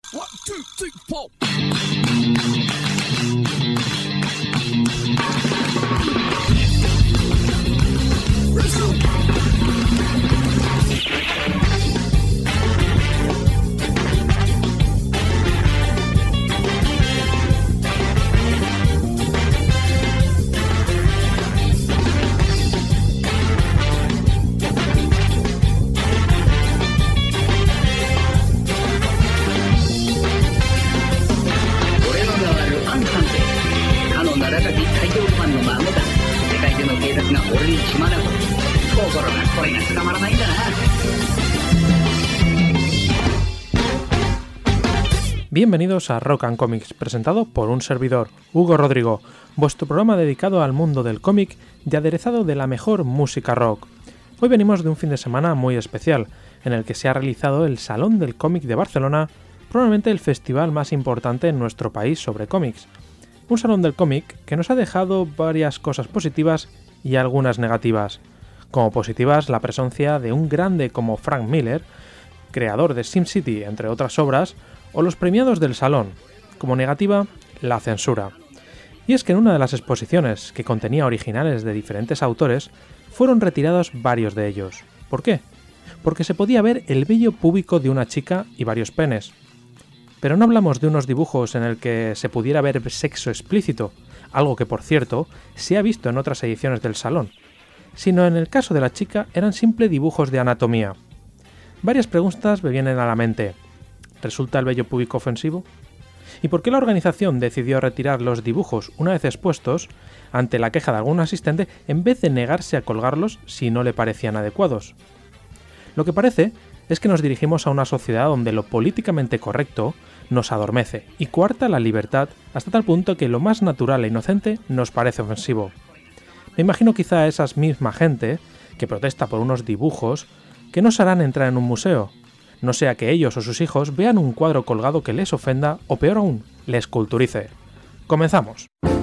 1, 2, 3, 4. Let's go. Bienvenidos a Rock and Comics, presentado por un servidor, Hugo Rodrigo, vuestro programa dedicado al mundo del cómic y aderezado de la mejor música rock. Hoy venimos de un fin de semana muy especial, en el que se ha realizado el Salón del Cómic de Barcelona, probablemente el festival más importante en nuestro país sobre cómics. Un salón del cómic que nos ha dejado varias cosas positivas y algunas negativas. Como positivas, la presencia de un grande como Frank Miller, creador de SimCity, entre otras obras, o los premiados del salón. Como negativa, la censura. Y es que en una de las exposiciones, que contenía originales de diferentes autores, fueron retirados varios de ellos. ¿Por qué? Porque se podía ver el vello púbico de una chica y varios penes. Pero no hablamos de unos dibujos en el que se pudiera ver sexo explícito, algo que, por cierto, se ha visto en otras ediciones del salón, sino en el caso de la chica eran simples dibujos de anatomía. Varias preguntas me vienen a la mente. ¿Resulta el vello púbico ofensivo? ¿Y por qué la organización decidió retirar los dibujos una vez expuestos, ante la queja de algún asistente, en vez de negarse a colgarlos si no le parecían adecuados? Lo que parece es que nos dirigimos a una sociedad donde lo políticamente correcto nos adormece y coarta la libertad hasta tal punto que lo más natural e inocente nos parece ofensivo. Me imagino quizá a esa misma gente que protesta por unos dibujos que no se harán entrar en un museo, no sea que ellos o sus hijos vean un cuadro colgado que les ofenda o, peor aún, les culturice. ¡Comenzamos!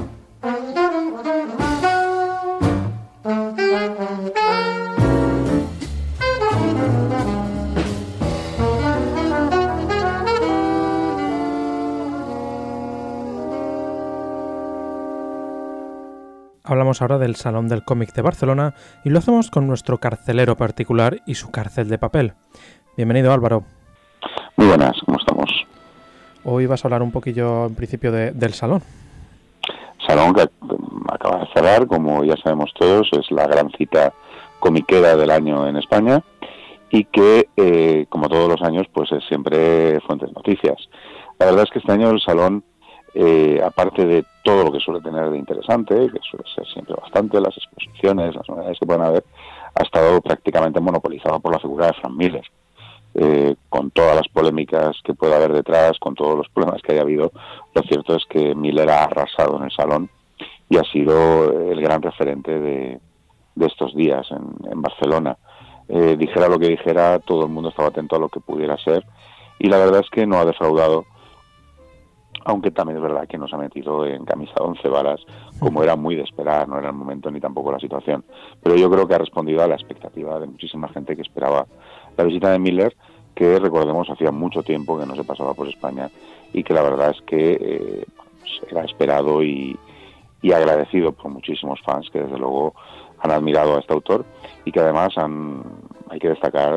Hablamos ahora del Salón del Cómic de Barcelona y lo hacemos con nuestro carcelero particular y su cárcel de papel. Bienvenido, Álvaro. Muy buenas, ¿cómo estamos? Hoy vas a hablar un poquillo, en principio, del salón. Salón que acaba de cerrar, como ya sabemos todos, es la gran cita comiquera del año en España y que, como todos los años, pues es siempre fuente de noticias. La verdad es que este año el salón, aparte de todo lo que suele tener de interesante, que suele ser siempre bastante, las exposiciones, las novedades que pueden haber, ha estado prácticamente monopolizado por la figura de Frank Miller. Con todas las polémicas que pueda haber detrás, con todos los problemas que haya habido, lo cierto es que Miller ha arrasado en el salón y ha sido el gran referente de estos días en Barcelona. Dijera lo que dijera, todo el mundo estaba atento a lo que pudiera ser y la verdad es que no ha defraudado, aunque también es verdad que nos ha metido en camisa de 11 varas, como era muy de esperar, no era el momento ni tampoco la situación. Pero yo creo que ha respondido a la expectativa de muchísima gente que esperaba la visita de Miller, que recordemos hacía mucho tiempo que no se pasaba por España y que la verdad es que era esperado y agradecido por muchísimos fans que desde luego han admirado a este autor y que además hay que destacar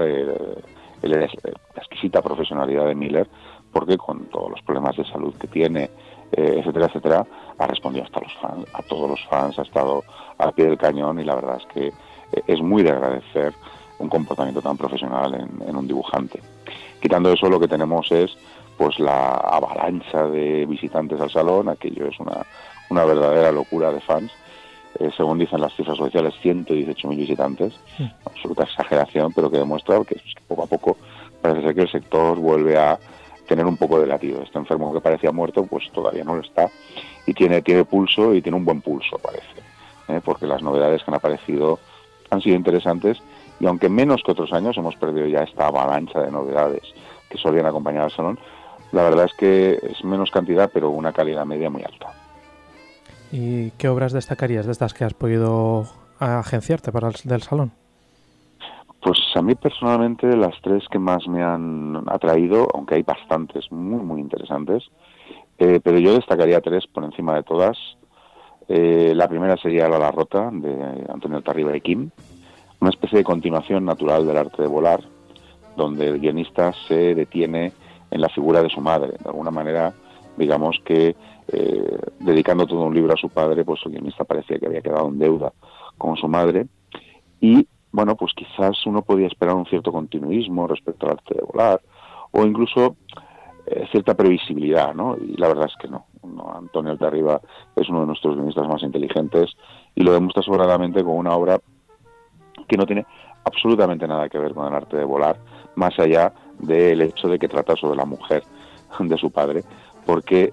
la exquisita profesionalidad de Miller, porque con todos los problemas de salud que tiene, etcétera, etcétera, ha respondido hasta los fans, a todos los fans, ha estado al pie del cañón y la verdad es que es muy de agradecer un comportamiento tan profesional en un dibujante. Quitando eso, lo que tenemos es pues la avalancha de visitantes al salón. Aquello es una verdadera locura de fans. Según dicen las cifras oficiales, 118.000 visitantes, absoluta exageración, pero que demuestra que poco a poco parece ser que el sector vuelve a tener un poco de latido. Este enfermo que parecía muerto, pues todavía no lo está, y tiene pulso, y tiene un buen pulso, parece, porque las novedades que han aparecido han sido interesantes, y aunque menos que otros años hemos perdido ya esta avalancha de novedades que solían acompañar al salón, la verdad es que es menos cantidad, pero una calidad media muy alta. ¿Y qué obras destacarías de estas que has podido agenciarte para del salón? Pues a mí personalmente las tres que más me han atraído, aunque hay bastantes muy, muy interesantes, pero yo destacaría tres por encima de todas. La primera sería La Rota, de Antonio Tarriba y Kim, una especie de continuación natural del arte de volar, donde el guionista se detiene en la figura de su madre. De alguna manera, digamos que dedicando todo un libro a su padre, pues el guionista parecía que había quedado en deuda con su madre. Y, bueno, pues quizás uno podía esperar un cierto continuismo respecto al arte de volar, o incluso cierta previsibilidad, ¿no? Y la verdad es que no. Antonio Tarriba es uno de nuestros guionistas más inteligentes y lo demuestra sobradamente con una obra que no tiene absolutamente nada que ver con el arte de volar, más allá del hecho de que trata sobre la mujer de su padre, porque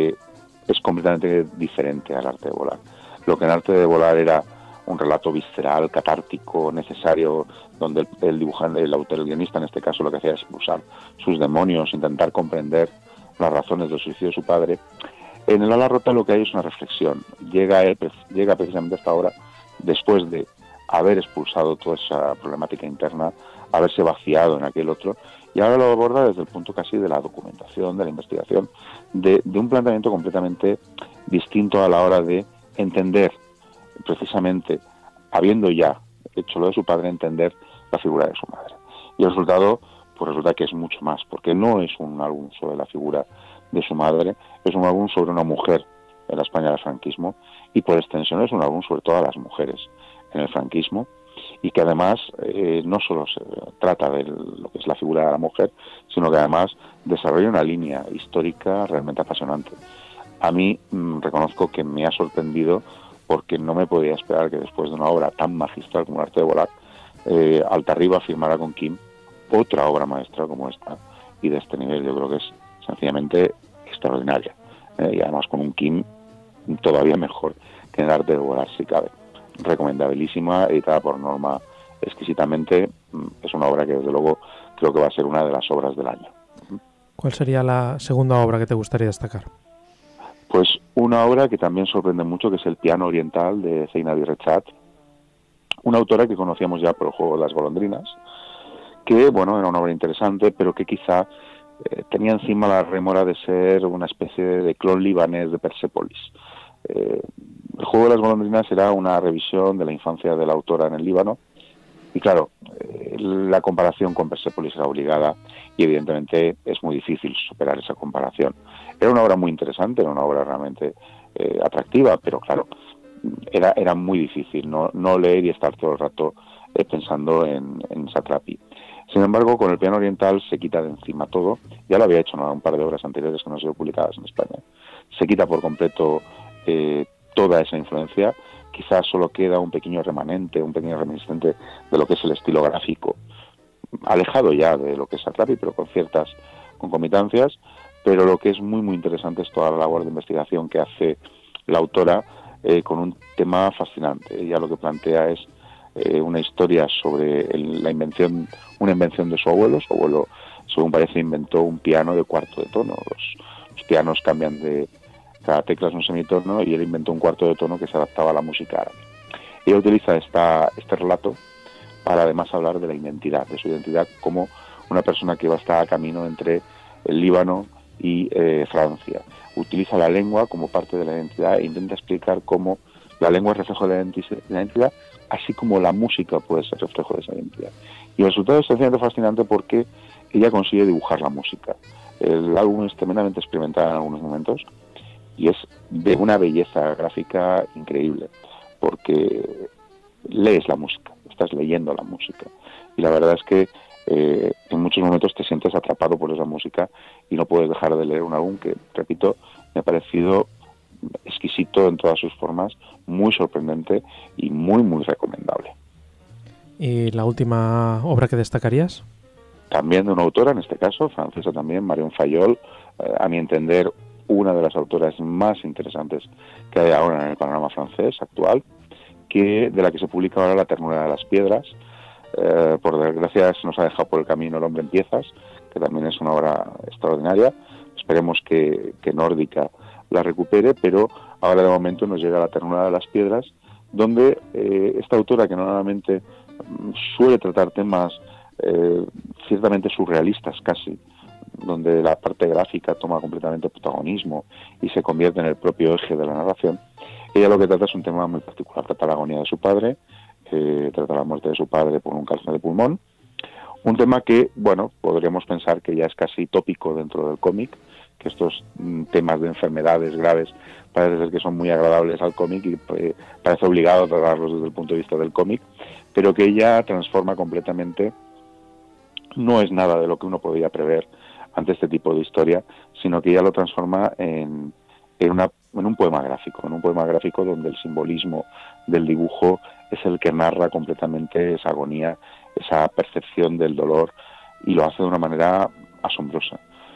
es completamente diferente al arte de volar. Lo que en arte de volar era un relato visceral, catártico, necesario, donde el dibujante, el autor, el guionista en este caso, lo que hacía es usar sus demonios, intentar comprender las razones del suicidio de su padre. En el ala rota lo que hay es una reflexión. Llega precisamente a esta obra después de haber expulsado toda esa problemática interna, haberse vaciado en aquel otro, y ahora lo aborda desde el punto casi de la documentación, de la investigación, de un planteamiento completamente distinto a la hora de entender, precisamente, habiendo ya hecho lo de su padre, entender la figura de su madre. Y el resultado, pues resulta que es mucho más, porque no es un álbum sobre la figura de su madre, es un álbum sobre una mujer en la España del franquismo, y por extensión es un álbum sobre todas las mujeres en el franquismo, y que además no solo se trata de lo que es la figura de la mujer, sino que además desarrolla una línea histórica realmente apasionante. A mí reconozco que me ha sorprendido, porque no me podía esperar que después de una obra tan magistral como El arte de volar, Altarriba firmara con Kim otra obra maestra como esta, y de este nivel. Yo creo que es sencillamente extraordinaria, y además con un Kim todavía mejor que en El arte de volar, si cabe. Recomendabilísima, editada por Norma exquisitamente. Es una obra que desde luego creo que va a ser una de las obras del año. ¿Cuál sería la segunda obra que te gustaría destacar? Pues una obra que también sorprende mucho, que es El piano oriental, de Zeinab Rechat, una autora que conocíamos ya por El juego de las golondrinas, que, bueno, era una obra interesante, pero que quizá tenía encima la rémora de ser una especie de clon libanés de Persépolis. El juego de las golondrinas era una revisión de la infancia de la autora en el Líbano, y claro, la comparación con Persépolis era obligada, y evidentemente es muy difícil superar esa comparación. Era una obra muy interesante, era una obra realmente atractiva, pero claro, era muy difícil no leer y estar todo el rato pensando en Satrapi. Sin embargo, con El piano oriental se quita de encima todo. Ya lo había hecho, ¿no?, un par de obras anteriores que no han sido publicadas en España. Se quita por completo toda esa influencia. Quizás solo queda un pequeño remanente, un pequeño reminiscente de lo que es el estilo gráfico, alejado ya de lo que es Satrapi, pero con ciertas concomitancias. Pero lo que es muy, muy interesante es toda la labor de investigación que hace la autora con un tema fascinante. Ella lo que plantea es una historia sobre una invención de su abuelo. Su abuelo, según parece, inventó un piano de cuarto de tono. Los pianos cambian de... Cada tecla es un semitono, y él inventó un cuarto de tono que se adaptaba a la música árabe. Ella utiliza este relato para además hablar de la identidad, de su identidad como una persona que va a estar a camino entre el Líbano y Francia. Utiliza la lengua como parte de la identidad e intenta explicar cómo la lengua es reflejo de la identidad, así como la música puede ser reflejo de esa identidad. Y el resultado es sencillamente fascinante porque ella consigue dibujar la música. El álbum es tremendamente experimental en algunos momentos y es de una belleza gráfica increíble, porque lees la música, estás leyendo la música. Y la verdad es que en muchos momentos te sientes atrapado por esa música y no puedes dejar de leer un álbum que, repito, me ha parecido exquisito en todas sus formas, muy sorprendente y muy, muy recomendable. ¿Y la última obra que destacarías? También de una autora, en este caso, francesa también, Marion Fayol, a mi entender, una de las autoras más interesantes que hay ahora en el panorama francés actual, de la que se publica ahora La ternura de las piedras. Por desgracia se nos ha dejado por el camino El hombre en piezas, que también es una obra extraordinaria. Esperemos que Nórdica la recupere, pero ahora de momento nos llega La ternura de las piedras, donde esta autora, que normalmente suele tratar temas ciertamente surrealistas casi, donde la parte gráfica toma completamente protagonismo y se convierte en el propio eje de la narración. Ella lo que trata es un tema muy particular, trata la agonía de su padre, trata la muerte de su padre por un cáncer de pulmón, un tema que, bueno, podríamos pensar que ya es casi tópico dentro del cómic, que estos temas de enfermedades graves parece ser que son muy agradables al cómic y parece obligado a tratarlos desde el punto de vista del cómic, pero que ella transforma completamente. No es nada de lo que uno podía prever ante este tipo de historia, sino que ella lo transforma en un poema gráfico donde el simbolismo del dibujo es el que narra completamente esa agonía, esa percepción del dolor, y lo hace de una manera asombrosa.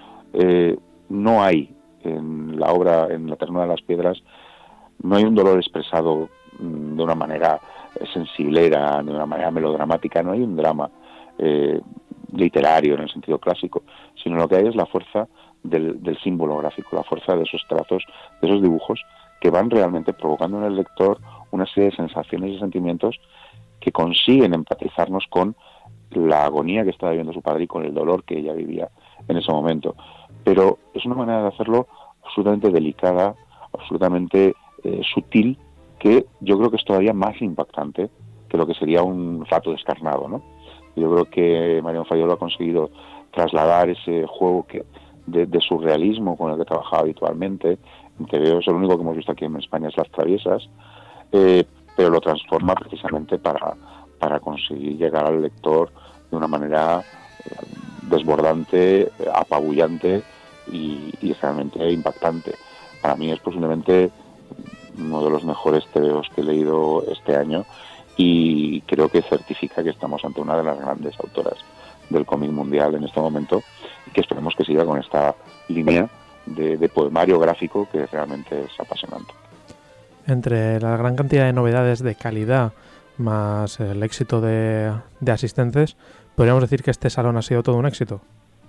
No hay en la obra, en La ternura de las piedras, no hay un dolor expresado de una manera sensiblera, de una manera melodramática, no hay un drama literario en el sentido clásico, sino lo que hay es la fuerza del símbolo gráfico, la fuerza de esos trazos, de esos dibujos que van realmente provocando en el lector una serie de sensaciones y sentimientos que consiguen empatizarnos con la agonía que estaba viviendo su padre y con el dolor que ella vivía en ese momento. Pero es una manera de hacerlo absolutamente delicada, absolutamente sutil, que yo creo que es todavía más impactante que lo que sería un rato descarnado, ¿no? Yo creo que Mariano Fayolo ha conseguido trasladar ese juego de surrealismo con el que trabajaba habitualmente. En TVO es el único que hemos visto aquí en España, es Las Traviesas, pero lo transforma precisamente para conseguir llegar al lector de una manera desbordante, apabullante y realmente impactante. Para mí es posiblemente uno de los mejores TVOs que he leído este año, y creo que certifica que estamos ante una de las grandes autoras del cómic mundial en este momento, y que esperemos que siga con esta línea de poemario gráfico que realmente es apasionante. Entre la gran cantidad de novedades de calidad más el éxito de asistentes, ¿podríamos decir que este salón ha sido todo un éxito?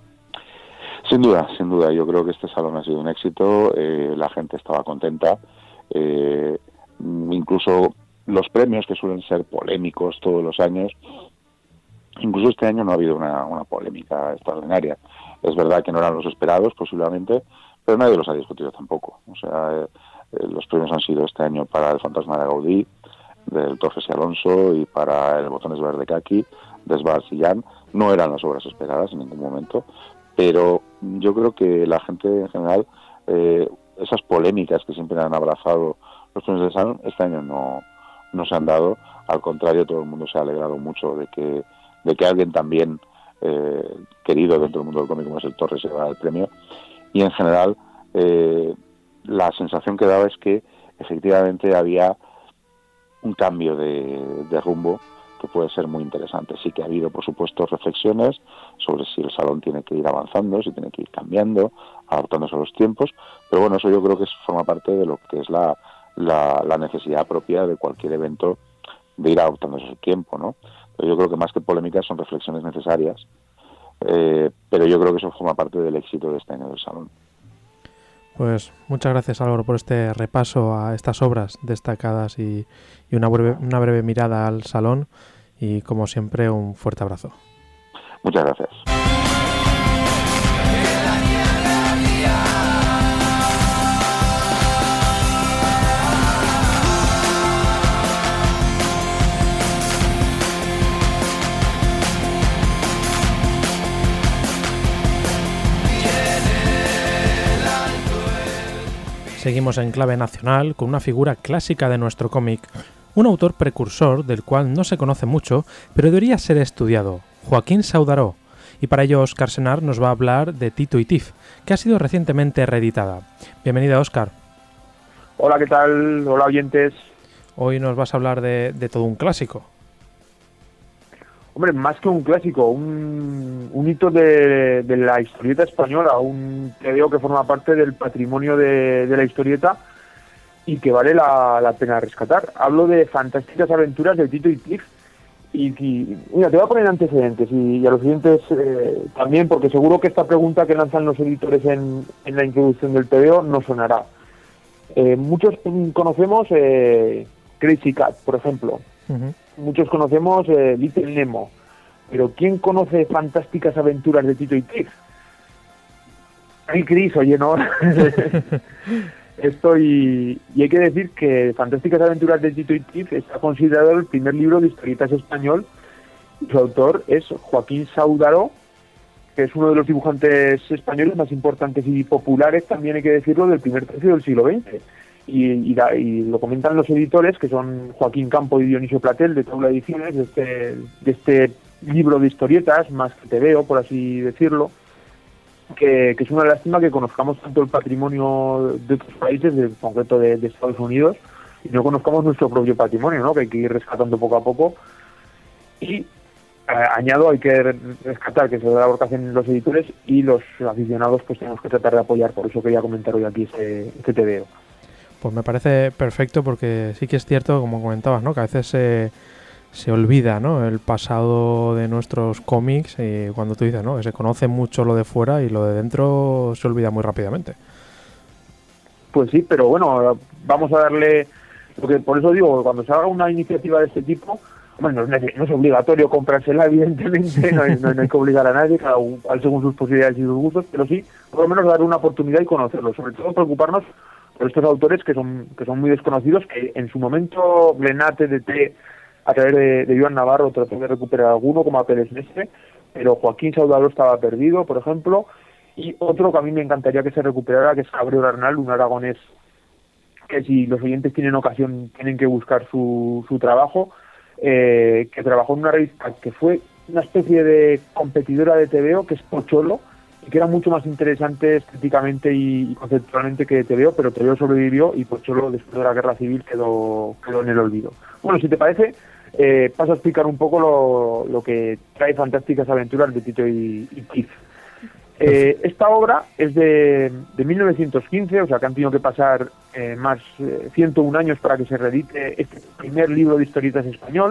Sin duda, yo creo que este salón ha sido un éxito, la gente estaba contenta, incluso los premios, que suelen ser polémicos todos los años, incluso este año no ha habido una polémica extraordinaria. Es verdad que no eran los esperados posiblemente, pero nadie los ha discutido tampoco. O sea, los premios han sido este año para El fantasma de Gaudí, del Torres y Alonso, y para El botones verde Kaki, de Sbart Sillán. No eran las obras esperadas en ningún momento, pero yo creo que la gente en general, esas polémicas que siempre han abrazado los premios de salón, este año no se han dado. Al contrario, todo el mundo se ha alegrado mucho de que alguien también querido dentro del mundo del cómic como es el Torres se llevara el premio, y en general la sensación que daba es que efectivamente había un cambio de rumbo que puede ser muy interesante. Sí que ha habido, por supuesto, reflexiones sobre si el salón tiene que ir avanzando, si tiene que ir cambiando, adaptándose a los tiempos, pero bueno, eso yo creo que forma parte de lo que es la necesidad propia de cualquier evento, de ir adaptándose a su tiempo, ¿no? Pero yo creo que más que polémicas son reflexiones necesarias, pero yo creo que eso forma parte del éxito de este año del salón. Pues muchas gracias, Álvaro, por este repaso a estas obras destacadas y una breve mirada al salón, y como siempre un fuerte abrazo. Muchas gracias. Seguimos en clave nacional con una figura clásica de nuestro cómic, un autor precursor del cual no se conoce mucho, pero debería ser estudiado, Joaquín Saudaró. Y para ello Óscar Senar nos va a hablar de Tito y Tif, que ha sido recientemente reeditada. Bienvenida, Óscar. Hola, ¿qué tal? Hola, oyentes. Hoy nos vas a hablar de todo un clásico. Hombre, más que un clásico, un hito de la historieta española, un TVO que forma parte del patrimonio de la historieta y que vale la pena rescatar. Hablo de Fantásticas aventuras de Tito y Tif. Y mira, te voy a poner antecedentes y a los siguientes también, porque seguro que esta pregunta que lanzan los editores en la introducción del TVO no sonará. Muchos conocemos Crazy Cat, por ejemplo. Uh-huh. muchos conocemos Little Nemo, pero ¿quién conoce Fantásticas Aventuras de Tito y Tiff? Ay, Cris, oye, no. Y hay que decir que Fantásticas Aventuras de Tito y Tiff está considerado el primer libro de historietas español. Su autor es Joaquín Sáudaro, que es uno de los dibujantes españoles más importantes y populares, también hay que decirlo, del primer tercio del siglo XX. Y lo comentan los editores, que son Joaquín Campo y Dionisio Platel, de Taula Ediciones, de este libro de historietas, más que TVO, por así decirlo, que es una lástima que conozcamos tanto el patrimonio de otros países, en concreto de Estados Unidos, y no conozcamos nuestro propio patrimonio, ¿no? Que hay que ir rescatando poco a poco. Y añado, hay que rescatar que es la labor que hacen los editores, y los aficionados pues tenemos que tratar de apoyar. Por eso quería comentar hoy aquí este TVO. Pues me parece perfecto, porque sí que es cierto, como comentabas, ¿no? Que a veces se olvida, ¿no? El pasado de nuestros cómics, y cuando tú dices, ¿no? Que se conoce mucho lo de fuera y lo de dentro se olvida muy rápidamente. Pues sí, pero bueno, vamos a darle... Porque por eso digo, cuando salga una iniciativa de este tipo, bueno, no es obligatorio comprársela, evidentemente, no hay que obligar a nadie, cada cual según sus posibilidades y sus gustos, pero sí, por lo menos dar una oportunidad y conocerlo. Sobre todo preocuparnos por estos autores que son muy desconocidos, que en su momento Glenate de a través de Joan Navarro trató de recuperar alguno, como a Pérez Mestre, pero Joaquín Sáudaro estaba perdido, por ejemplo, y otro que a mí me encantaría que se recuperara, que es Gabriel Arnal, un aragonés que, si los oyentes tienen ocasión, tienen que buscar su trabajo, que trabajó en una revista que fue una especie de competidora de TVO, que es Pocholo, y que era mucho más interesante estéticamente y conceptualmente que TVO, pero TVO sobrevivió y Pocholo, después de la Guerra Civil, quedó en el olvido. Bueno, si te parece, paso a explicar un poco lo que trae Fantásticas Aventuras de Tito y Tiff. Esta obra es de 1915, o sea que han tenido que pasar más 101 años para que se reedite este primer libro de historietas español,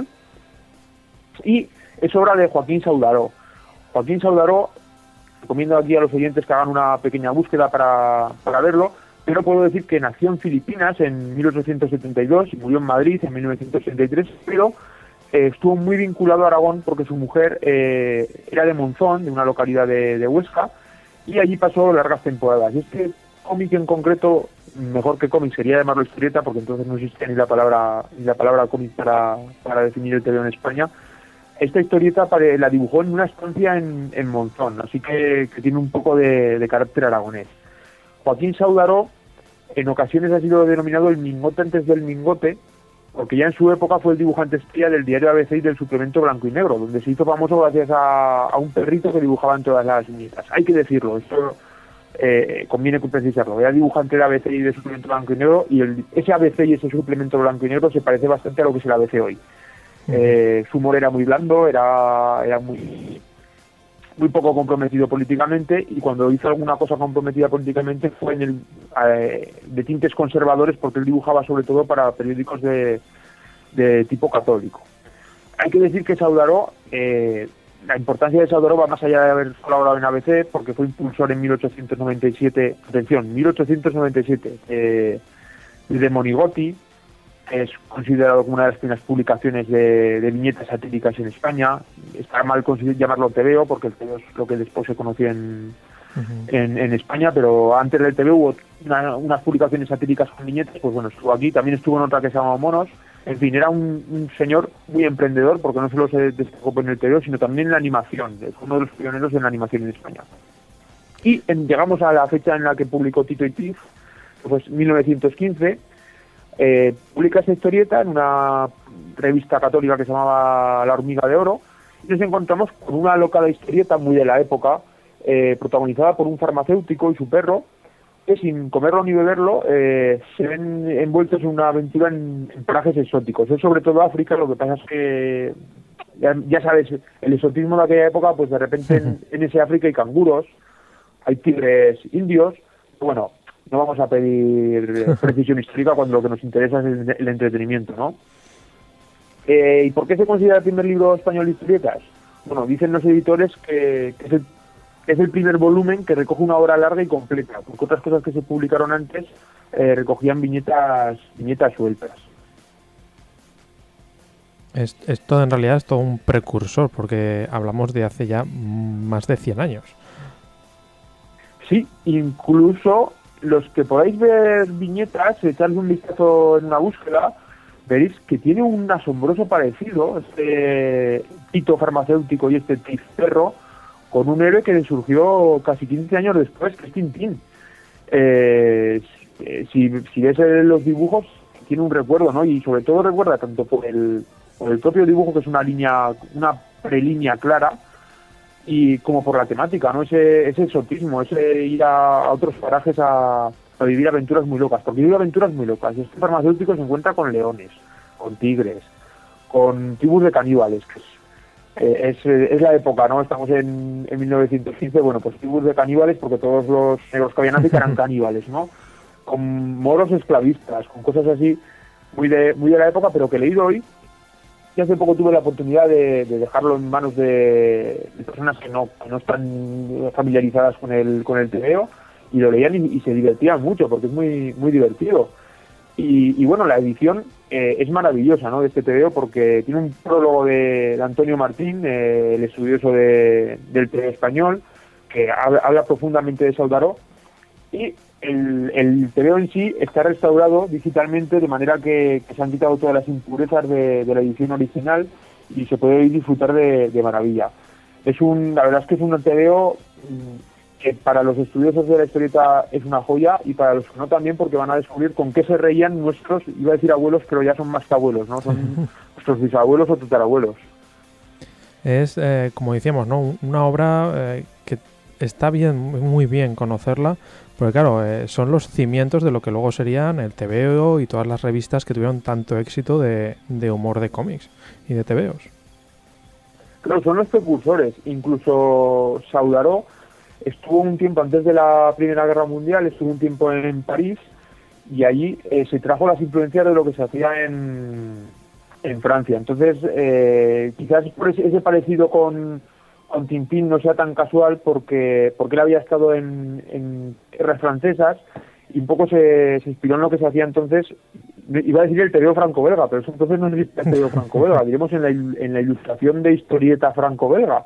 y es obra de Joaquín Sáudaro. Joaquín Sáudaro, recomiendo aquí a los oyentes que hagan una pequeña búsqueda para verlo, pero puedo decir que nació en Filipinas en 1872 y murió en Madrid en 1963, pero estuvo muy vinculado a Aragón porque su mujer era de Monzón, de una localidad de Huesca, y allí pasó largas temporadas. Y este cómic en concreto, mejor que cómic sería llamarlo historieta, porque entonces no existe ni la palabra cómic para definir el TVO en España. Esta historieta la dibujó en una estancia en Monzón, así que tiene un poco de carácter aragonés. Joaquín Sáudaro en ocasiones ha sido denominado el Mingote antes del Mingote, porque ya en su época fue el dibujante estrella del diario ABC y del suplemento Blanco y Negro, donde se hizo famoso gracias a un perrito que dibujaba en todas las viñetas. Hay que decirlo, esto conviene precisarlo. Era dibujante de ABC y de suplemento Blanco y Negro, y ese ABC y ese suplemento Blanco y Negro se parece bastante a lo que es el ABC hoy. Su humor era muy blando, era muy poco comprometido políticamente, y cuando hizo alguna cosa comprometida políticamente fue de tintes conservadores, porque él dibujaba sobre todo para periódicos de tipo católico. Hay que decir que Sáudaro, la importancia de Sáudaro va más allá de haber colaborado en ABC, porque fue impulsor en 1897, atención, 1897, de Monigotti. Es considerado como una de las primeras publicaciones de viñetas satíricas en España. Está mal llamarlo TVO, porque el TVO es lo que después se conoció en España, pero antes del TVO hubo unas publicaciones satíricas con viñetas. Pues bueno, estuvo aquí, también estuvo en otra que se llamaba Monos. En fin, era un señor muy emprendedor, porque no solo se destacó en el TVO, sino también en la animación. Es uno de los pioneros en la animación en España. Y llegamos a la fecha en la que publicó Tito y Tiff, pues 1915. Publica esta historieta en una revista católica que se llamaba La Hormiga de Oro, y nos encontramos con una locada historieta muy de la época, protagonizada por un farmacéutico y su perro, que sin comerlo ni beberlo se ven envueltos en una aventura en parajes exóticos. Es sobre todo África. Lo que pasa es que ya sabes, el exotismo de aquella época, pues de repente en ese África hay canguros, hay tigres indios. Bueno, no vamos a pedir precisión histórica cuando lo que nos interesa es el entretenimiento, ¿no? ¿Y por qué se considera el primer libro español de historietas? Bueno, dicen los editores que es el primer volumen que recoge una obra larga y completa, porque otras cosas que se publicaron antes recogían viñetas sueltas. Esto en realidad es todo un precursor, porque hablamos de hace ya más de 100 años. Sí, incluso los que podáis ver viñetas, echarle un vistazo en una búsqueda, veréis que tiene un asombroso parecido, este pito farmacéutico y este perro, con un héroe que surgió casi 15 años después, que es Tintín. Si ves los dibujos, tiene un recuerdo, ¿no? Y sobre todo recuerda tanto por el propio dibujo, que es una prelínea clara, y como por la temática, ¿no? Ese exotismo, ese ir a otros parajes a vivir aventuras muy locas, porque vive aventuras muy locas. Este farmacéutico se encuentra con leones, con tigres, con tribus de caníbales, que es la época, ¿no? Estamos en 1915, bueno, pues tribus de caníbales, porque todos los negros que habían nacido eran caníbales, ¿no? Con moros esclavistas, con cosas así muy de la época, pero que he leído hoy. Y hace poco tuve la oportunidad de dejarlo en manos de personas que no están familiarizadas con el TVO, y lo leían y se divertían mucho, porque es muy muy divertido. Y bueno, la edición es maravillosa, ¿no?, de este TVO, porque tiene un prólogo de Antonio Martín, el estudioso del TVO español, que habla profundamente de Saudaró, y el TVO en sí está restaurado digitalmente, de manera que se han quitado todas las impurezas de la edición original y se puede disfrutar de maravilla. La verdad es que es un TVO que para los estudiosos de la historieta es una joya, y para los que no también, porque van a descubrir con qué se reían nuestros, iba a decir abuelos, pero ya son más que abuelos, ¿no? Son nuestros bisabuelos o tatarabuelos. Es, como decíamos, ¿no?, una obra que está muy bien conocerla, porque claro, son los cimientos de lo que luego serían el TVO y todas las revistas que tuvieron tanto éxito de humor de cómics y de TVOs. Claro, son los precursores. Incluso Saudaró estuvo un tiempo antes de la Primera Guerra Mundial, estuvo un tiempo en París, y allí se trajo las influencias de lo que se hacía en Francia. Entonces, quizás por ese parecido con Tintín no sea tan casual, porque él había estado en tierras francesas y un poco se inspiró en lo que se hacía entonces. Iba a decir el TVO franco-belga, pero eso entonces no existe el TVO franco-belga, diremos en la ilustración de historieta franco-belga.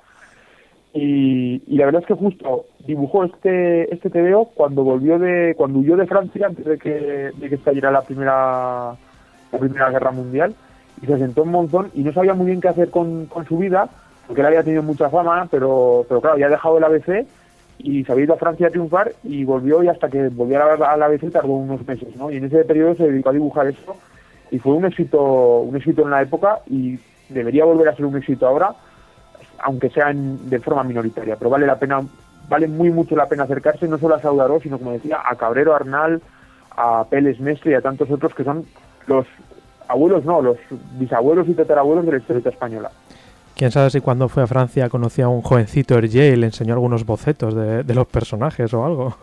Y la verdad es que justo dibujó este TVO cuando huyó de Francia, antes de que estallara la primera Guerra Mundial, y se asentó en Monzón y no sabía muy bien qué hacer con su vida, porque él había tenido mucha fama, pero claro, ya ha dejado el ABC y se había ido a Francia a triunfar, y volvió, y hasta que volviera al ABC tardó unos meses, ¿no? Y en ese periodo se dedicó a dibujar esto, y fue un éxito en la época, y debería volver a ser un éxito ahora, aunque sea de forma minoritaria, pero vale muy mucho la pena acercarse, no solo a Saudaró, sino, como decía, a Cabrero Arnal, a Peles Mestre y a tantos otros que son los abuelos, no, los bisabuelos y tatarabuelos de la historieta española. Quién sabe si cuando fue a Francia conoció a un jovencito Hergé y le enseñó algunos bocetos de los personajes o algo.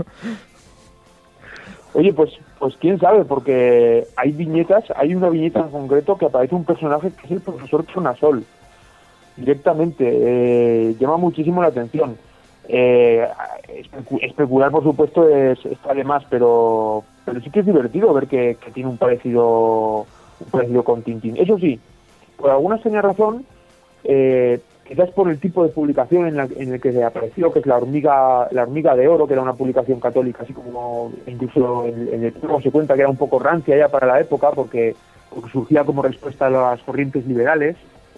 Oye, pues quién sabe, porque hay una viñeta en concreto que aparece un personaje que es el profesor Chonasol, directamente. Llama muchísimo la atención. Especular, por supuesto, está de más, pero sí que es divertido ver que tiene un parecido con Tintín. Eso sí, por alguna extraña razón, quizás por el tipo de publicación en el que se apareció, que es la hormiga de oro, que era una publicación católica, así como incluso en el juego se cuenta que era un poco rancia ya para la época, porque surgía como respuesta a las corrientes liberales.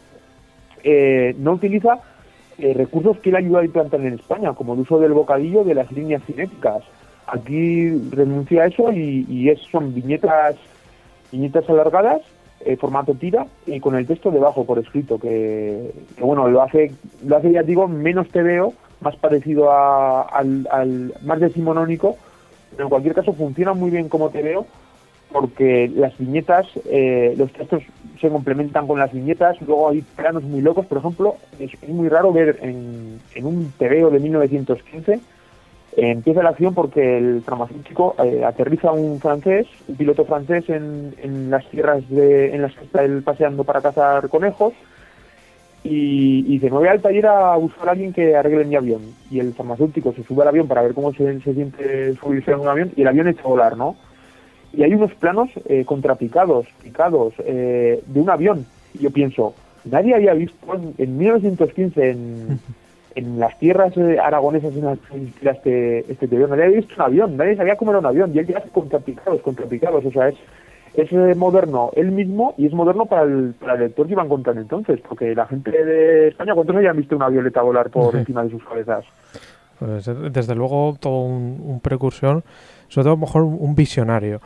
No utiliza recursos que él ayudó a implantar en España, como el uso del bocadillo, de las líneas cinéticas. Aquí renuncia a eso y son viñetas alargadas, formato tira, y con el texto debajo por escrito, que bueno, lo hace, ya digo, menos TVO, más parecido al más decimonónico, pero en cualquier caso funciona muy bien como TVO, porque las viñetas, los textos se complementan con las viñetas. Luego hay planos muy locos, por ejemplo, es muy raro ver en un TVO de 1915, empieza la acción porque el farmacéutico aterriza un piloto francés en las tierras en las que está él paseando para cazar conejos, y se mueve al taller a buscar a alguien que arregle mi avión, y el farmacéutico se sube al avión para ver cómo se siente subirse en un avión, y el avión echa a volar, ¿no? Y hay unos planos contrapicados, picados, de un avión, y yo pienso, nadie había visto en 1915 en las tierras aragonesas en las que se inspira este TVO, nadie había visto un avión, nadie sabía cómo era un avión, y él ya hace contrapicados, o sea, es moderno él mismo y es moderno para el lector que iba a encontrar entonces, porque la gente de España, ¿cuántos habían visto una violeta volar por encima de sus cabezas? Pues desde luego todo un precursor, sobre todo a lo mejor un visionario.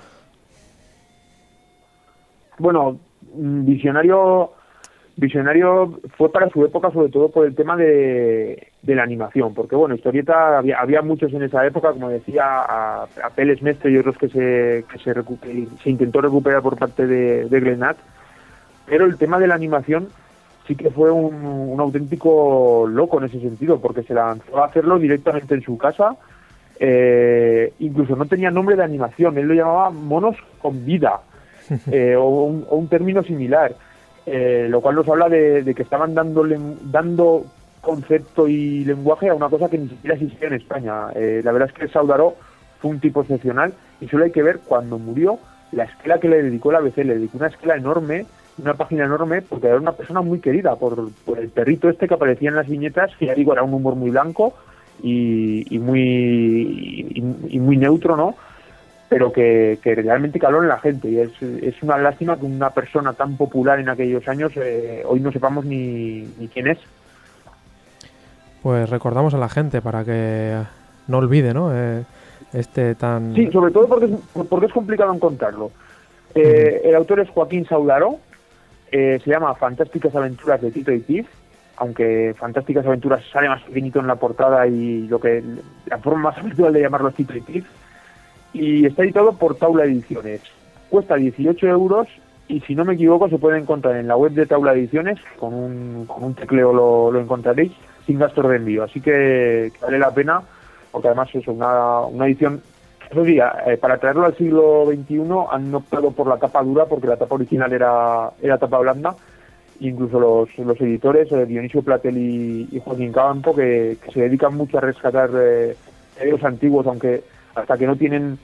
Bueno, visionario fue para su época, sobre todo por el tema de la animación, porque bueno, historieta había muchos en esa época, como decía, a Peles Mestre y otros que se intentó recuperar por parte de Glenat, pero el tema de la animación sí que fue un auténtico loco en ese sentido, porque se lanzó a hacerlo directamente en su casa, incluso no tenía nombre de animación, él lo llamaba monos con vida, o un término similar. Lo cual nos habla de que estaban dando concepto y lenguaje a una cosa que ni siquiera existía en España. La verdad es que Saudaró fue un tipo excepcional y solo hay que ver cuando murió la esquela que le dedicó la ABC. Le dedicó una esquela enorme, una página enorme, porque era una persona muy querida por el perrito este que aparecía en las viñetas, que ya digo, era un humor muy blanco y muy neutro, ¿no? Pero que realmente caló en la gente, y es una lástima que una persona tan popular en aquellos años hoy no sepamos ni quién es. Pues recordamos a la gente para que no olvide, ¿no? Tan... Sí, sobre todo porque es complicado encontrarlo. El autor es Joaquín Saudaró, se llama Fantásticas Aventuras de Tito y Pif, aunque Fantásticas Aventuras sale más pequeñito en la portada y la forma más habitual de llamarlo es Tito y Pif. Y está editado por Taula Ediciones. Cuesta 18 euros y si no me equivoco se puede encontrar en la web de Taula Ediciones, con un tecleo lo encontraréis, sin gastos de envío. Así que vale la pena, porque además es una edición, eso sí, para traerlo al siglo XXI han optado por la tapa dura, porque la tapa original era tapa blanda. Incluso los editores, Dionisio Platel y Joaquín Campo, que se dedican mucho a rescatar TVOs antiguos, aunque hasta que no lo tienen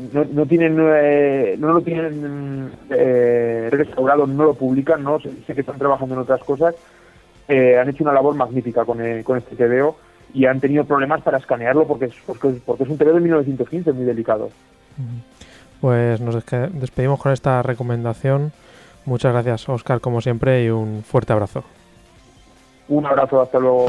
restaurado, no lo publican, ¿no? Sé que están trabajando en otras cosas. Han hecho una labor magnífica con este TVO y han tenido problemas para escanearlo porque es un TVO de 1915 muy delicado. Pues nos despedimos con esta recomendación. Muchas gracias, Óscar, como siempre, y un fuerte abrazo. Un abrazo, hasta luego.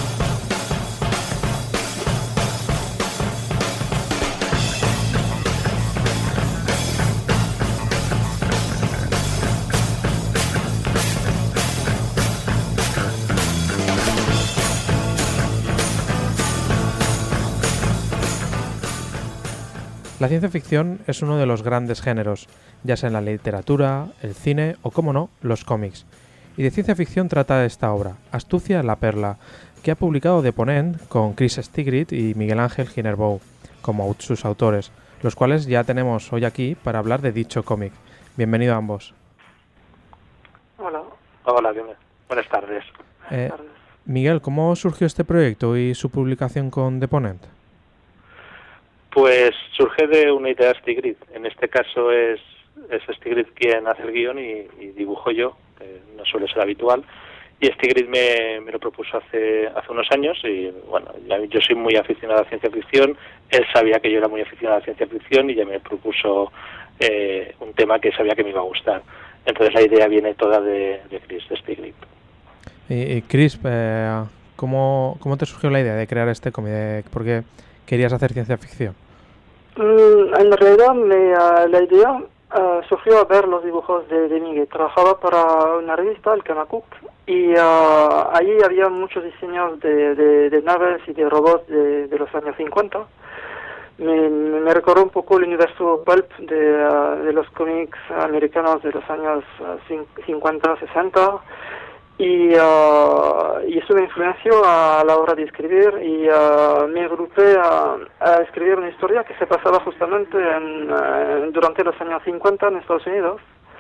La ciencia ficción es uno de los grandes géneros, ya sea en la literatura, el cine o, como no, los cómics. Y de ciencia ficción trata esta obra, Astucia la Perla, que ha publicado The Ponent con Chris Stigrit y Miguel Ángel Ginerbou como sus autores, los cuales ya tenemos hoy aquí para hablar de dicho cómic. Bienvenido a ambos. Hola. Buenas tardes. Miguel, ¿cómo surgió este proyecto y su publicación con The Ponent? Pues surge de una idea de Stigrit. En este caso es Stigrit quien hace el guión y dibujo yo, que no suele ser habitual. Y Stigrit me lo propuso hace unos años y bueno, yo soy muy aficionado a la ciencia ficción. Él sabía que yo era muy aficionado a la ciencia ficción y ya me propuso un tema que sabía que me iba a gustar. Entonces la idea viene toda de Chris, de Stigrit. Y Chris, ¿cómo te surgió la idea de crear este cómic? ¿Por qué querías hacer ciencia ficción? En realidad la idea surgió a ver los dibujos de Miguel. Trabajaba para una revista, el Kamakuk, y allí había muchos diseños de naves y de robots de los años 50. Me recordó un poco el universo pulp de los cómics americanos de los años 50, 60. Y eso me influenció a la hora de escribir y me agrupé a escribir una historia que se pasaba justamente durante los años 50 en Estados Unidos.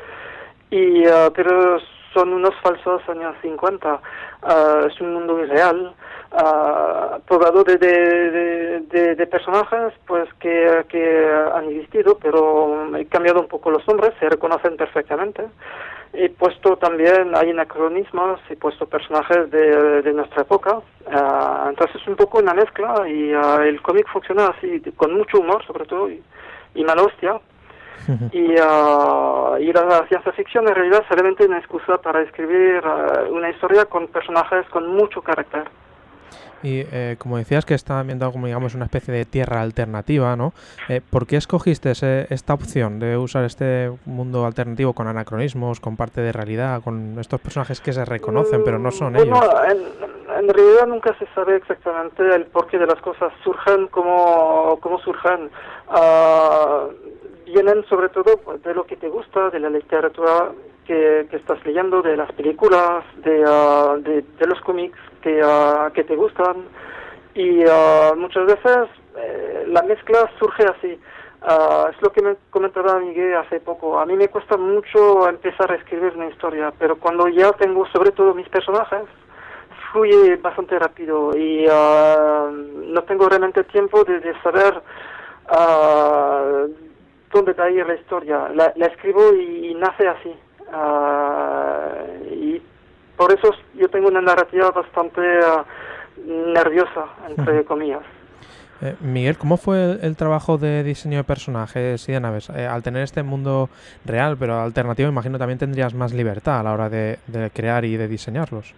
Pero son unos falsos años 50. Es un mundo irreal, poblado de personajes pues que han existido, pero he cambiado un poco los nombres, se reconocen perfectamente. He puesto también, hay anacronismos, he puesto personajes de nuestra época. Entonces es un poco una mezcla y el cómic funciona así, con mucho humor sobre todo y mala hostia. Y la ciencia ficción en realidad es solamente una excusa para escribir una historia con personajes con mucho carácter. Y como decías que está viendo como digamos una especie de tierra alternativa, ¿no? ¿Por qué escogiste esta opción de usar este mundo alternativo con anacronismos, con parte de realidad, con estos personajes que se reconocen pero no son ellos? En realidad nunca se sabe exactamente el porqué de las cosas. Surgen como surgen. Vienen sobre todo de lo que te gusta, de la literatura que estás leyendo, de las películas, de los cómics que te gustan, y muchas veces la mezcla surge así. Es lo que me comentaba Miguel hace poco. A mí me cuesta mucho empezar a escribir una historia, pero cuando ya tengo sobre todo mis personajes, fluye bastante rápido y no tengo realmente tiempo de saber dónde va a ir la historia. La escribo y nace así. Y por eso yo tengo una narrativa bastante nerviosa, entre comillas. Miguel, ¿cómo fue el trabajo de diseño de personajes y de naves? Al tener este mundo real, pero alternativo, imagino también tendrías más libertad a la hora de crear y de diseñarlos.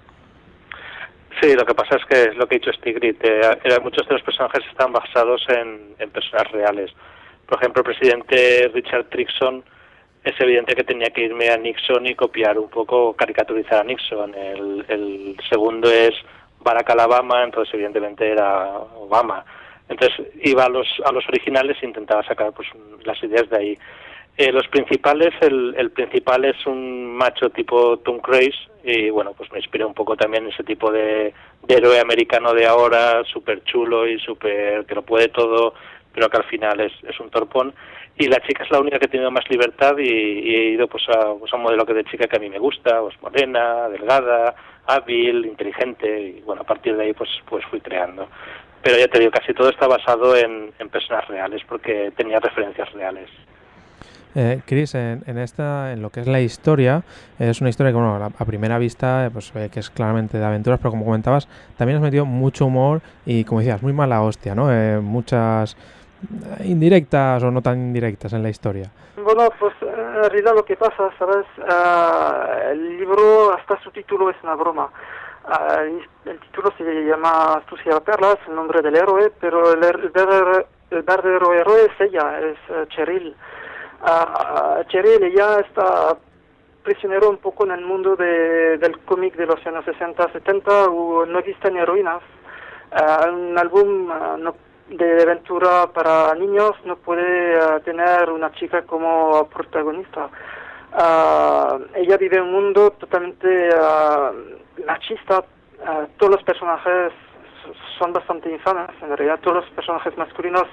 Sí, lo que pasa es que lo que ha dicho Stigrid, muchos de los personajes están basados en personas reales. Por ejemplo, el presidente Richard Nixon, es evidente que tenía que irme a Nixon y copiar un poco, caricaturizar a Nixon. El segundo es Barack Obama, entonces evidentemente era Obama. Entonces iba a los originales e intentaba sacar pues las ideas de ahí. Los principales, el principal es un macho tipo Tom Cruise y bueno, pues me inspiré un poco también en ese tipo de héroe americano de ahora, súper chulo y súper que lo puede todo, pero que al final es un torpón. Y la chica es la única que he tenido más libertad y he ido pues a un modelo de chica que a mí me gusta, pues morena, delgada, hábil, inteligente, y bueno, a partir de ahí pues fui creando. Pero ya te digo, casi todo está basado en personas reales, porque tenía referencias reales. Chris, en lo que es la historia, es una historia que, bueno, a primera vista, pues que es claramente de aventuras, pero como comentabas, también has metido mucho humor y, como decías, muy mala hostia, ¿no? Muchas indirectas o no tan indirectas en la historia. Bueno, pues en realidad lo que pasa, ¿sabes? El libro, hasta su título es una broma. El título se llama Astucia Perlas, el nombre del héroe, pero el verdadero héroe es ella, es Cheryl. Cheryl, ella está prisionero un poco en el mundo del cómic de los años 60-70, o No existen heroínas. Un álbum de aventura para niños no puede tener una chica como protagonista. Ella vive en un mundo totalmente machista. Todos los personajes son bastante infames. En realidad todos los personajes masculinos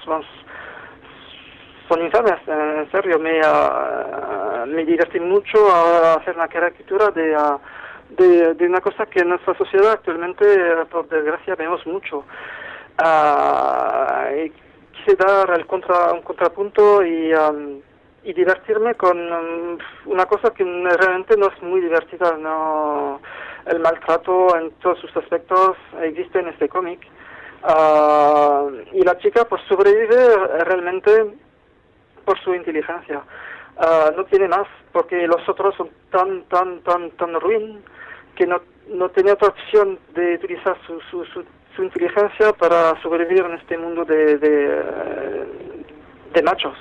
son infames. En serio, me divertí mucho a hacer una caricatura de una cosa que en nuestra sociedad actualmente, por desgracia, vemos mucho. Quise dar un contrapunto y divertirme con una cosa que realmente no es muy divertida. No, el maltrato en todos sus aspectos existe en este cómic, y la chica pues sobrevive realmente por su inteligencia. No tiene más, porque los otros son tan ruin que no tenía otra opción de utilizar su inteligencia para sobrevivir en este mundo de machos.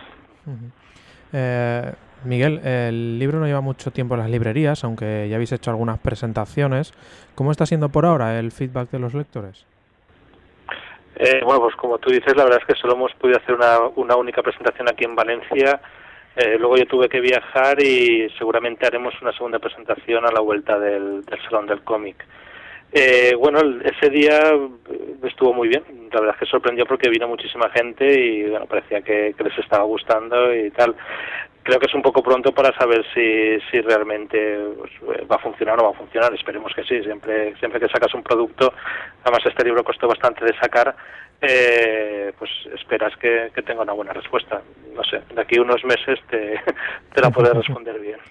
Miguel, el libro no lleva mucho tiempo en las librerías, aunque ya habéis hecho algunas presentaciones. ¿Cómo está siendo por ahora el feedback de los lectores? Bueno, pues como tú dices, la verdad es que solo hemos podido hacer una única presentación aquí en Valencia. Luego yo tuve que viajar y seguramente haremos una segunda presentación a la vuelta del Salón del Cómic. Bueno, ese día estuvo muy bien. La verdad es que sorprendió porque vino muchísima gente y bueno, parecía que les estaba gustando y tal. Creo que es un poco pronto para saber si realmente pues, va a funcionar o no va a funcionar. Esperemos que sí. Siempre que sacas un producto, además este libro costó bastante de sacar, pues esperas que tenga una buena respuesta. No sé, de aquí a unos meses te la podré responder bien.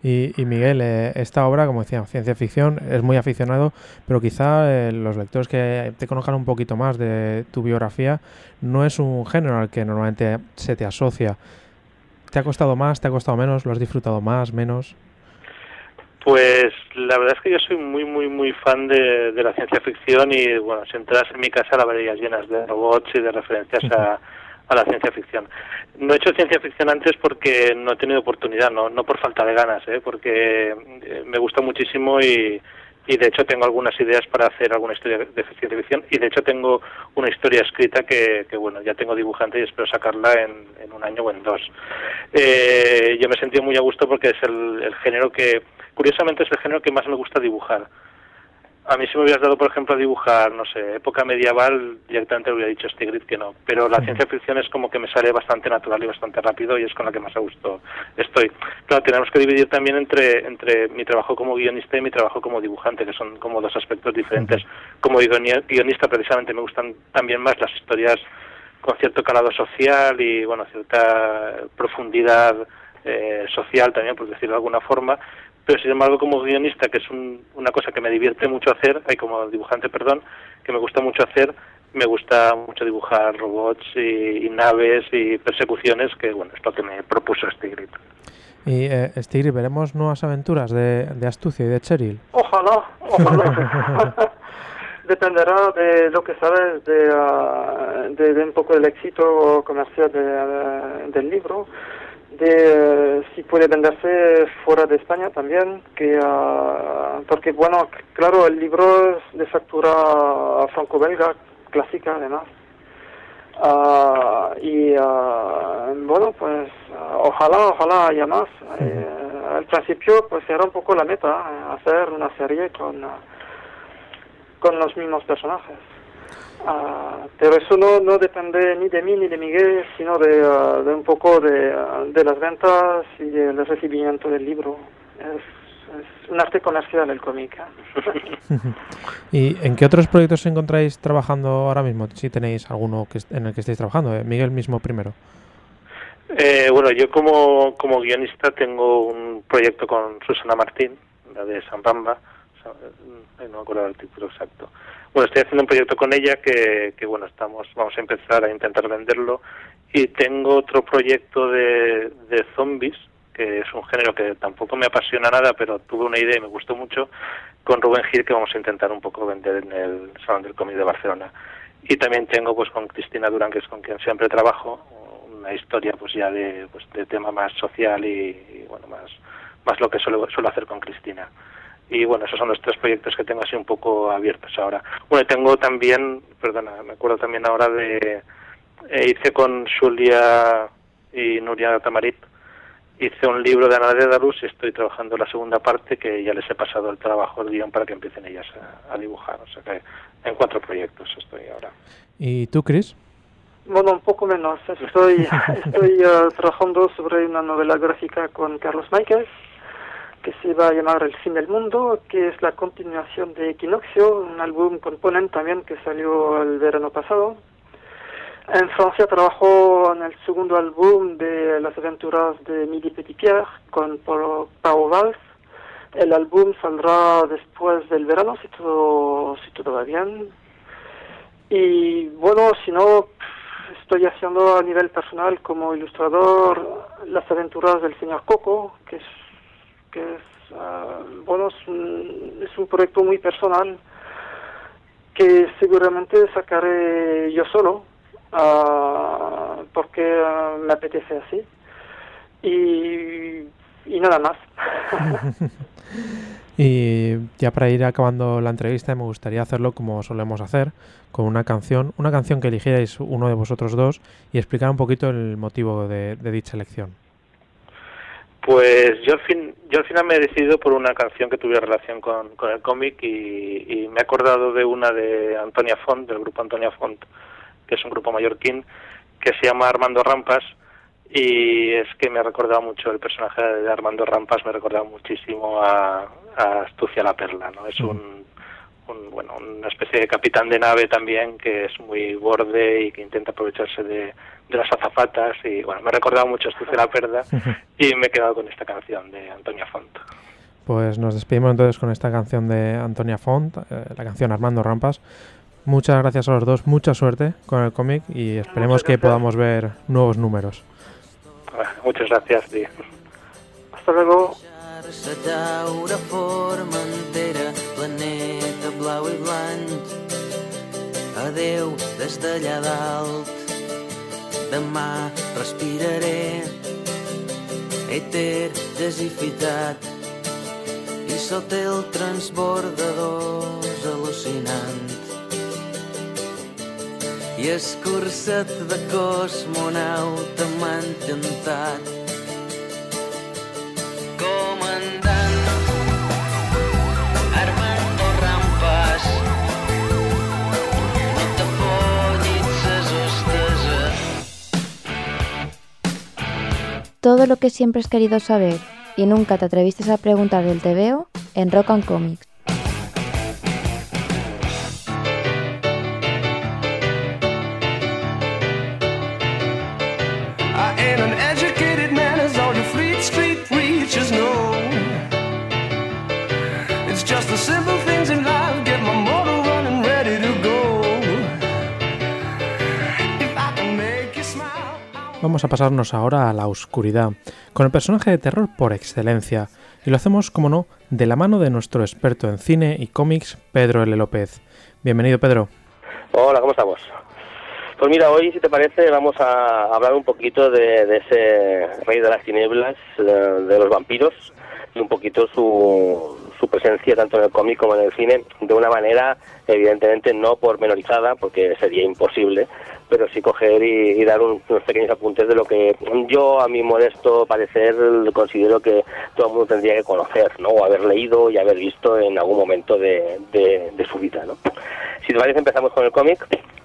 Y Miguel, esta obra, como decía, ciencia ficción, es muy aficionado, pero quizá los lectores que te conozcan un poquito más de tu biografía, no es un género al que normalmente se te asocia. ¿Te ha costado más, te ha costado menos? ¿Lo has disfrutado más, menos? Pues la verdad es que yo soy muy fan de la ciencia ficción y, bueno, si entras en mi casa la verías llenas de robots y de referencias a la ciencia ficción. No he hecho ciencia ficción antes porque no he tenido oportunidad, no por falta de ganas, porque me gusta muchísimo y de hecho tengo algunas ideas para hacer alguna historia de ciencia ficción y de hecho tengo una historia escrita que bueno, ya tengo dibujante y espero sacarla en un año o en 2. Yo me he sentido muy a gusto porque es el género que, curiosamente, es el género que más me gusta dibujar. A mí si me hubieras dado, por ejemplo, a dibujar, no sé, época medieval, directamente hubiera dicho Stigrid que no. Pero la ciencia ficción es como que me sale bastante natural y bastante rápido y es con la que más a gusto estoy. Claro, tenemos que dividir también entre mi trabajo como guionista y mi trabajo como dibujante, que son como dos aspectos diferentes. Como guionista, precisamente, me gustan también más las historias con cierto calado social y, bueno, cierta profundidad social también, por decirlo de alguna forma. Pero sin embargo, como guionista, que es una cosa que me divierte mucho hacer, como dibujante, perdón, que me gusta mucho hacer, me gusta mucho dibujar robots y naves y persecuciones, que bueno, es lo que me propuso Stigrid. Y Stigrid, ¿veremos nuevas aventuras de Astucia y de Cheryl? Ojalá. Dependerá de lo que sabes, de un poco del éxito comercial del libro, de si puede venderse fuera de España también, porque bueno, claro, el libro es de factura franco-belga, clásica además. Bueno, pues ojalá haya más. Al principio pues era un poco la meta, hacer una serie con los mismos personajes. Pero eso no depende ni de mí ni de Miguel, sino de un poco de las ventas y del recibimiento del libro. Es un arte comercial el cómic. ¿Y en qué otros proyectos os encontráis trabajando ahora mismo? Si tenéis alguno en el que estéis trabajando, Miguel mismo primero. Bueno, yo como guionista tengo un proyecto con Susana Martín, la de San Bamba, no me acuerdo del título exacto. Bueno, estoy haciendo un proyecto con ella que bueno, vamos a empezar a intentar venderlo, y tengo otro proyecto de zombies, que es un género que tampoco me apasiona nada, pero tuve una idea y me gustó mucho, con Rubén Gil, que vamos a intentar un poco vender en el Salón del Cómic de Barcelona. Y también tengo pues con Cristina Durán, que es con quien siempre trabajo, una historia pues ya de tema más social y bueno, más lo que suelo hacer con Cristina. Y bueno, esos son los 3 proyectos que tengo así un poco abiertos ahora. Bueno, tengo también, me acuerdo también ahora hice con Xulia y Nuria Tamarit, hice un libro de Ana de Darús y estoy trabajando la segunda parte, que ya les he pasado el trabajo, el guión, para que empiecen ellas a dibujar. O sea que en 4 proyectos estoy ahora. ¿Y tú, Chris? Bueno, un poco menos. Estoy trabajando sobre una novela gráfica con Carlos Máiquez, que se va a llamar El fin del mundo, que es la continuación de Equinoccio, un álbum component también que salió el verano pasado. En Francia trabajó en el segundo álbum de las aventuras de Midi Petitpierre con Pau Valls. El álbum saldrá después del verano, si todo va bien. Y bueno, si no, estoy haciendo a nivel personal como ilustrador las aventuras del señor Coco, que es bueno, es un proyecto muy personal que seguramente sacaré yo solo, porque me apetece así, y nada más. Y ya para ir acabando la entrevista, me gustaría hacerlo como solemos hacer, con una canción que eligierais uno de vosotros dos, y explicar un poquito el motivo de dicha elección. Pues yo al final me he decidido por una canción que tuviera relación con el cómic, y me he acordado de una de Antonia Font, del grupo Antonia Font, que es un grupo mallorquín, que se llama Armando Rampas, y es que me ha recordado mucho el personaje de Armando Rampas, me ha recordado muchísimo a Astucia la Perla, ¿no? Es un una especie de capitán de nave también, que es muy borde y que intenta aprovecharse de las azafatas, y bueno, me ha recordado mucho Estuz de la Perda y me he quedado con esta canción de Antonia Font. Pues nos despedimos entonces con esta canción de Antonia Font, la canción Armando Rampas. Muchas gracias a los dos, mucha suerte con el còmic y esperemos que podamos ver nuevos números. Muchas gracias, tío. Hasta luego. Formentera, planeta blau i blanc. Adeu des d'allà dalt. Demà respiraré èter gasificat i sota el transbordador és al·lucinant. I el curset de cosmonauta m'ha encantat. Comandant Armando Rampas, no t'apoyis ses hosteses. Todo lo que siempre has querido saber y nunca te atreviste a preguntar del TVO en Rock and Comics. Vamos a pasarnos ahora a la oscuridad, con el personaje de terror por excelencia, y lo hacemos, como no, de la mano de nuestro experto en cine y cómics, Pedro L. López. Bienvenido, Pedro. Hola, ¿cómo estamos? Pues mira, hoy, si te parece, vamos a hablar un poquito de ese rey de las tinieblas, de los vampiros, y un poquito su presencia tanto en el cómic como en el cine, de una manera, evidentemente, no pormenorizada, porque sería imposible, pero sí coger y dar unos pequeños apuntes de lo que yo, a mi modesto parecer, considero que todo el mundo tendría que conocer, ¿no? O haber leído y haber visto en algún momento de su vida, ¿no? Si te parece, empezamos con el cómic.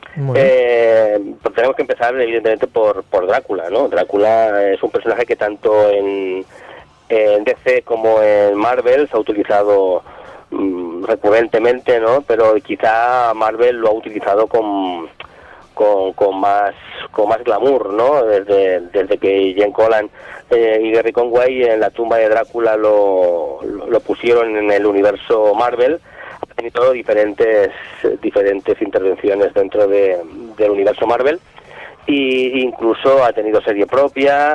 Pues tenemos que empezar, evidentemente, por Drácula, ¿no? Drácula es un personaje que tanto en DC como en Marvel se ha utilizado recurrentemente, ¿no? Pero quizá Marvel lo ha utilizado con más glamour, ¿no? Desde que Gene Colan y Gary Conway en La tumba de Drácula lo pusieron en el universo Marvel, ha tenido diferentes intervenciones dentro del universo Marvel, e incluso ha tenido serie propia,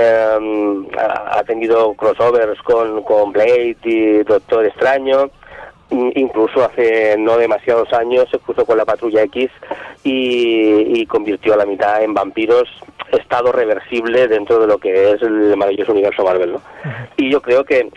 ha tenido crossovers con Blade y Doctor Extraño. Incluso hace no demasiados años se puso con la Patrulla X y convirtió a la mitad en vampiros, estado reversible dentro de lo que es el maravilloso universo Marvel, ¿no? Y yo creo que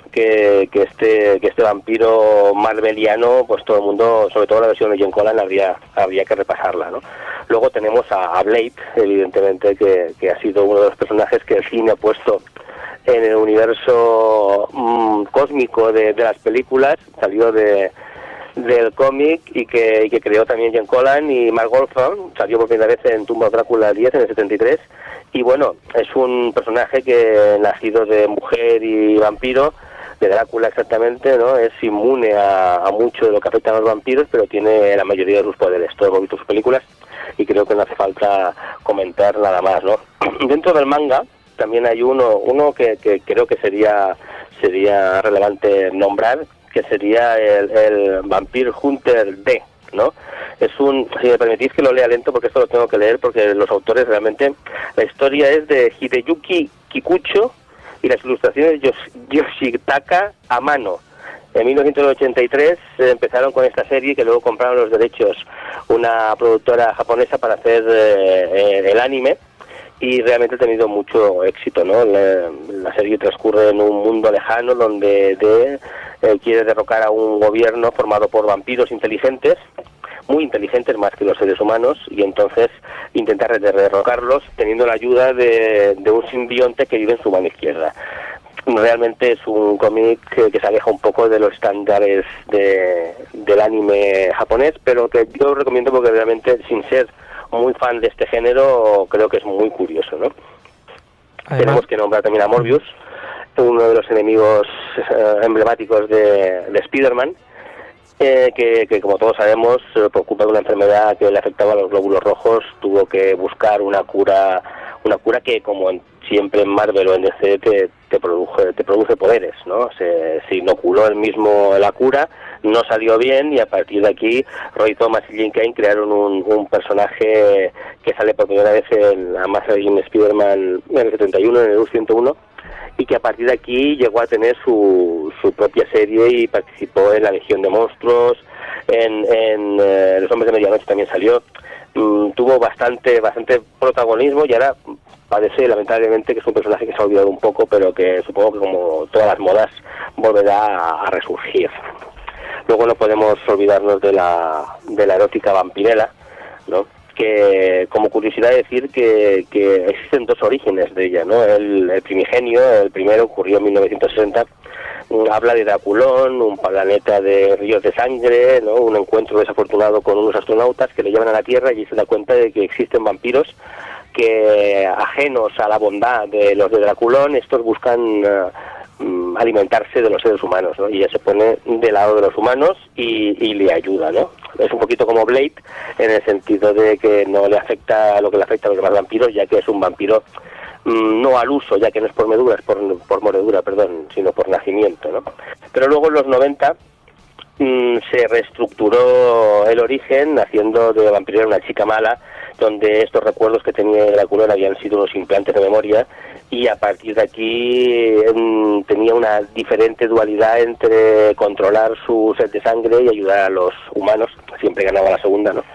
este vampiro marveliano, pues todo el mundo, sobre todo la versión de Gene Colan, habría que repasarla, ¿no? Luego tenemos a Blade, evidentemente, que ha sido uno de los personajes que el cine ha puesto en el universo cósmico de las películas, salió del cómic y que creó también Gene Colan, y Mark Wolfram salió por primera vez en Tumba of Drácula 10 en el 73, y bueno, es un personaje que, nacido de mujer y vampiro, de Drácula exactamente, ¿no? Es inmune a mucho de lo que afecta a los vampiros, pero tiene la mayoría de sus poderes. Todos hemos visto sus películas y creo que no hace falta comentar nada más, ¿no? Dentro del manga también hay uno que creo que sería relevante nombrar, que sería el Vampire Hunter D, ¿no? Si me permitís que lo lea lento, porque esto lo tengo que leer, porque los autores realmente, la historia es de Hideyuki Kikucho y las ilustraciones Yoshitaka Amano. En 1983 empezaron con esta serie, que luego compraron los derechos una productora japonesa para hacer el anime, y realmente ha tenido mucho éxito, ¿no? La serie transcurre en un mundo lejano donde quiere derrocar a un gobierno formado por vampiros inteligentes, muy inteligentes más que los seres humanos, y entonces intenta derrocarlos teniendo la ayuda de un simbionte que vive en su mano izquierda. Realmente es un cómic que se aleja un poco de los estándares del anime japonés, pero que yo recomiendo porque realmente, sin ser muy fan de este género, creo que es muy curioso, ¿no? Además, tenemos que nombrar también a Morbius, uno de los enemigos emblemáticos de Spider-Man, que como todos sabemos, por culpa de una enfermedad que le afectaba a los glóbulos rojos, tuvo que buscar una cura que, como siempre en Marvel o en DC, te produce poderes, ¿no? Se inoculó él mismo la cura, no salió bien, y a partir de aquí Roy Thomas y Jim Kane crearon un personaje que sale por primera vez en Amazing Spider-Man en el 71, en el U-101, y que a partir de aquí llegó a tener su propia serie y participó en La Legión de Monstruos, en Los Hombres de Medianoche también salió. Tuvo bastante protagonismo, y ahora parece lamentablemente que es un personaje que se ha olvidado un poco, pero que supongo que, como todas las modas, volverá a resurgir. Luego no podemos olvidarnos de la erótica Vampirella, ¿no? Que, como curiosidad, decir que existen dos orígenes de ella, ¿no? El primigenio, el primero, ocurrió en 1960, habla de Draculón, un planeta de ríos de sangre, ¿no? Un encuentro desafortunado con unos astronautas que le llevan a la Tierra, y se da cuenta de que existen vampiros que, ajenos a la bondad de los de Draculón, estos buscan alimentarse de los seres humanos, ¿no? Y ella se pone del lado de los humanos y le ayuda, ¿no? Es un poquito como Blade, en el sentido de que no le afecta lo que le afecta a los demás vampiros, ya que es un vampiro no al uso, ya que no es por mordedura, sino por nacimiento, ¿no? Pero luego en los 90 se reestructuró el origen, haciendo de Vampirella una chica mala, donde estos recuerdos que tenía Draculón habían sido unos implantes de memoria, y a partir de aquí tenía una diferente dualidad entre controlar su sed de sangre y ayudar a los humanos. Siempre ganaba la segunda, ¿no?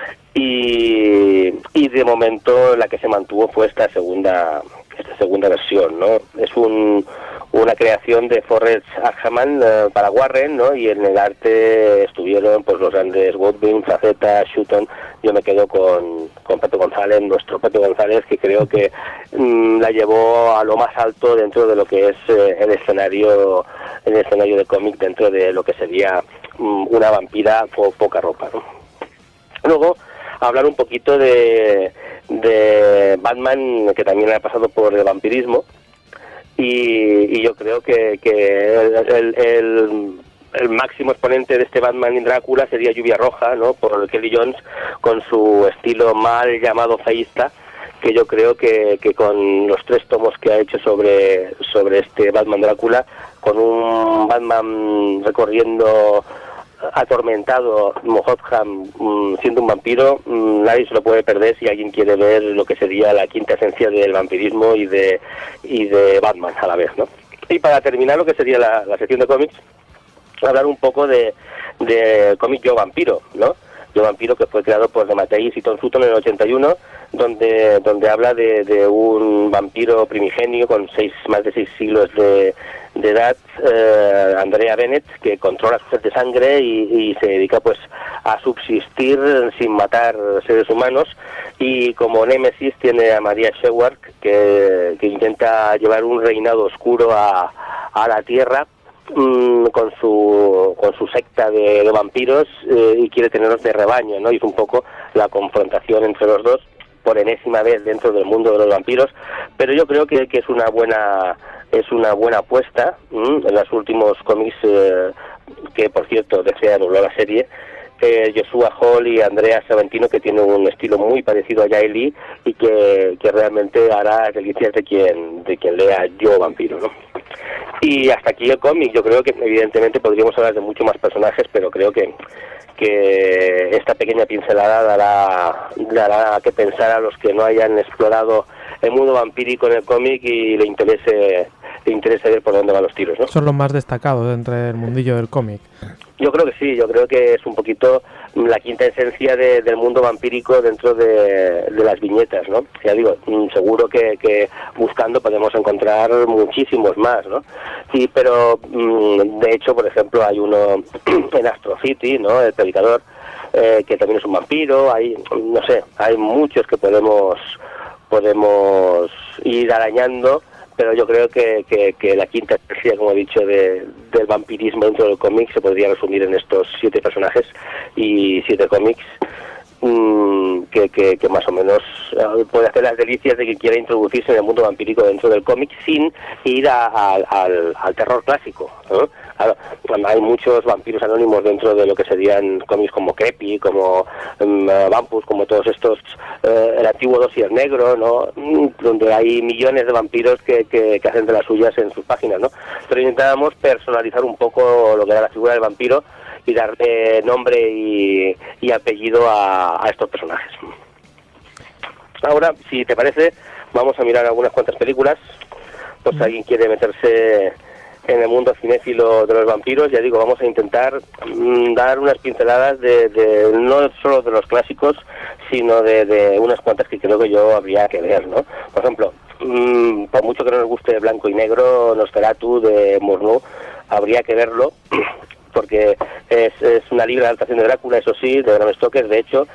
Y de momento la que se mantuvo fue esta segunda versión, ¿no? Es una creación de Forrest Ackerman para Warren, ¿no? Y en el arte estuvieron pues los grandes Woodwin, Frazetta, Shooton. Yo me quedo con Pepe González, nuestro Pepe González, que creo que la llevó a lo más alto dentro de lo que es el escenario de cómic, dentro de lo que sería una vampira con poca ropa, ¿no? Luego, hablar un poquito de Batman, que también ha pasado por el vampirismo, y yo creo que el máximo exponente de este Batman y Drácula sería Lluvia Roja, ¿no? Por Kelly Jones, con su estilo mal llamado feísta, que yo creo que con los 3 tomos que ha hecho sobre este Batman Drácula, con un Batman recorriendo atormentado Mohotham siendo un vampiro, nadie se lo puede perder si alguien quiere ver lo que sería la quinta esencia del vampirismo y de Batman a la vez, ¿no? Y para terminar lo que sería la sección de cómics, hablar un poco de cómic Yo Vampiro, ¿no? Yo Vampiro, que fue creado por DeMatteis y Tom Sutton en el 81, donde habla de un vampiro primigenio con más de 6 siglos de edad, Andrea Bennett, que controla su sed de sangre y se dedica pues a subsistir sin matar seres humanos, y como némesis tiene a Maria Sheward, que intenta llevar un reinado oscuro a la Tierra, con su secta de vampiros, y quiere tenerlos de rebaño, ¿no? Y es un poco la confrontación entre los dos por enésima vez dentro del mundo de los vampiros, pero yo creo que es una buena apuesta. En los últimos cómics, que por cierto DC anuló la serie, Joshua Hall y Andrea Saventino, que tienen un estilo muy parecido a Jay Lee, y que realmente hará delicias de quien lea Yo Vampiro, ¿no? Y hasta aquí el cómic. Yo creo que evidentemente podríamos hablar de muchos más personajes, pero creo que esta pequeña pincelada dará que pensar a los que no hayan explorado el mundo vampírico en el cómic y le interese ver por dónde van los tiros, ¿no? Son los más destacados dentro del mundillo del cómic. Yo creo que sí, yo creo que es un poquito la quinta esencia del mundo vampírico dentro de las viñetas, ¿no? Ya digo, seguro que buscando podemos encontrar muchísimos más, ¿no? Sí, pero de hecho, por ejemplo, hay uno en Astro City, ¿no? El Predicador, que también es un vampiro. Hay muchos que podemos ir arañando, pero yo creo que la quinta esencia, como he dicho, del vampirismo dentro del cómic se podría resumir en estos 7 personajes y 7 cómics, que más o menos puede hacer las delicias de quien quiera introducirse en el mundo vampírico dentro del cómic sin ir al terror clásico, ¿no? Hay muchos vampiros anónimos dentro de lo que serían cómics como Creepy, como Vampus, como todos estos, el antiguo Dossier Negro, ¿no? Donde hay millones de vampiros que hacen de las suyas en sus páginas, ¿no? Pero intentábamos personalizar un poco lo que era la figura del vampiro y darle nombre y apellido a estos personajes. Ahora, si te parece, vamos a mirar algunas cuantas películas, por si alguien quiere meterse en el mundo cinéfilo de los vampiros. Ya digo, vamos a intentar dar unas pinceladas de no solo de los clásicos, sino de unas cuantas que creo que yo habría que ver, ¿no? Por ejemplo, por mucho que no nos guste Blanco y Negro, Nosferatu de Murnau, habría que verlo, porque es una libre adaptación de Drácula, eso sí, de Bram Stoker. De hecho,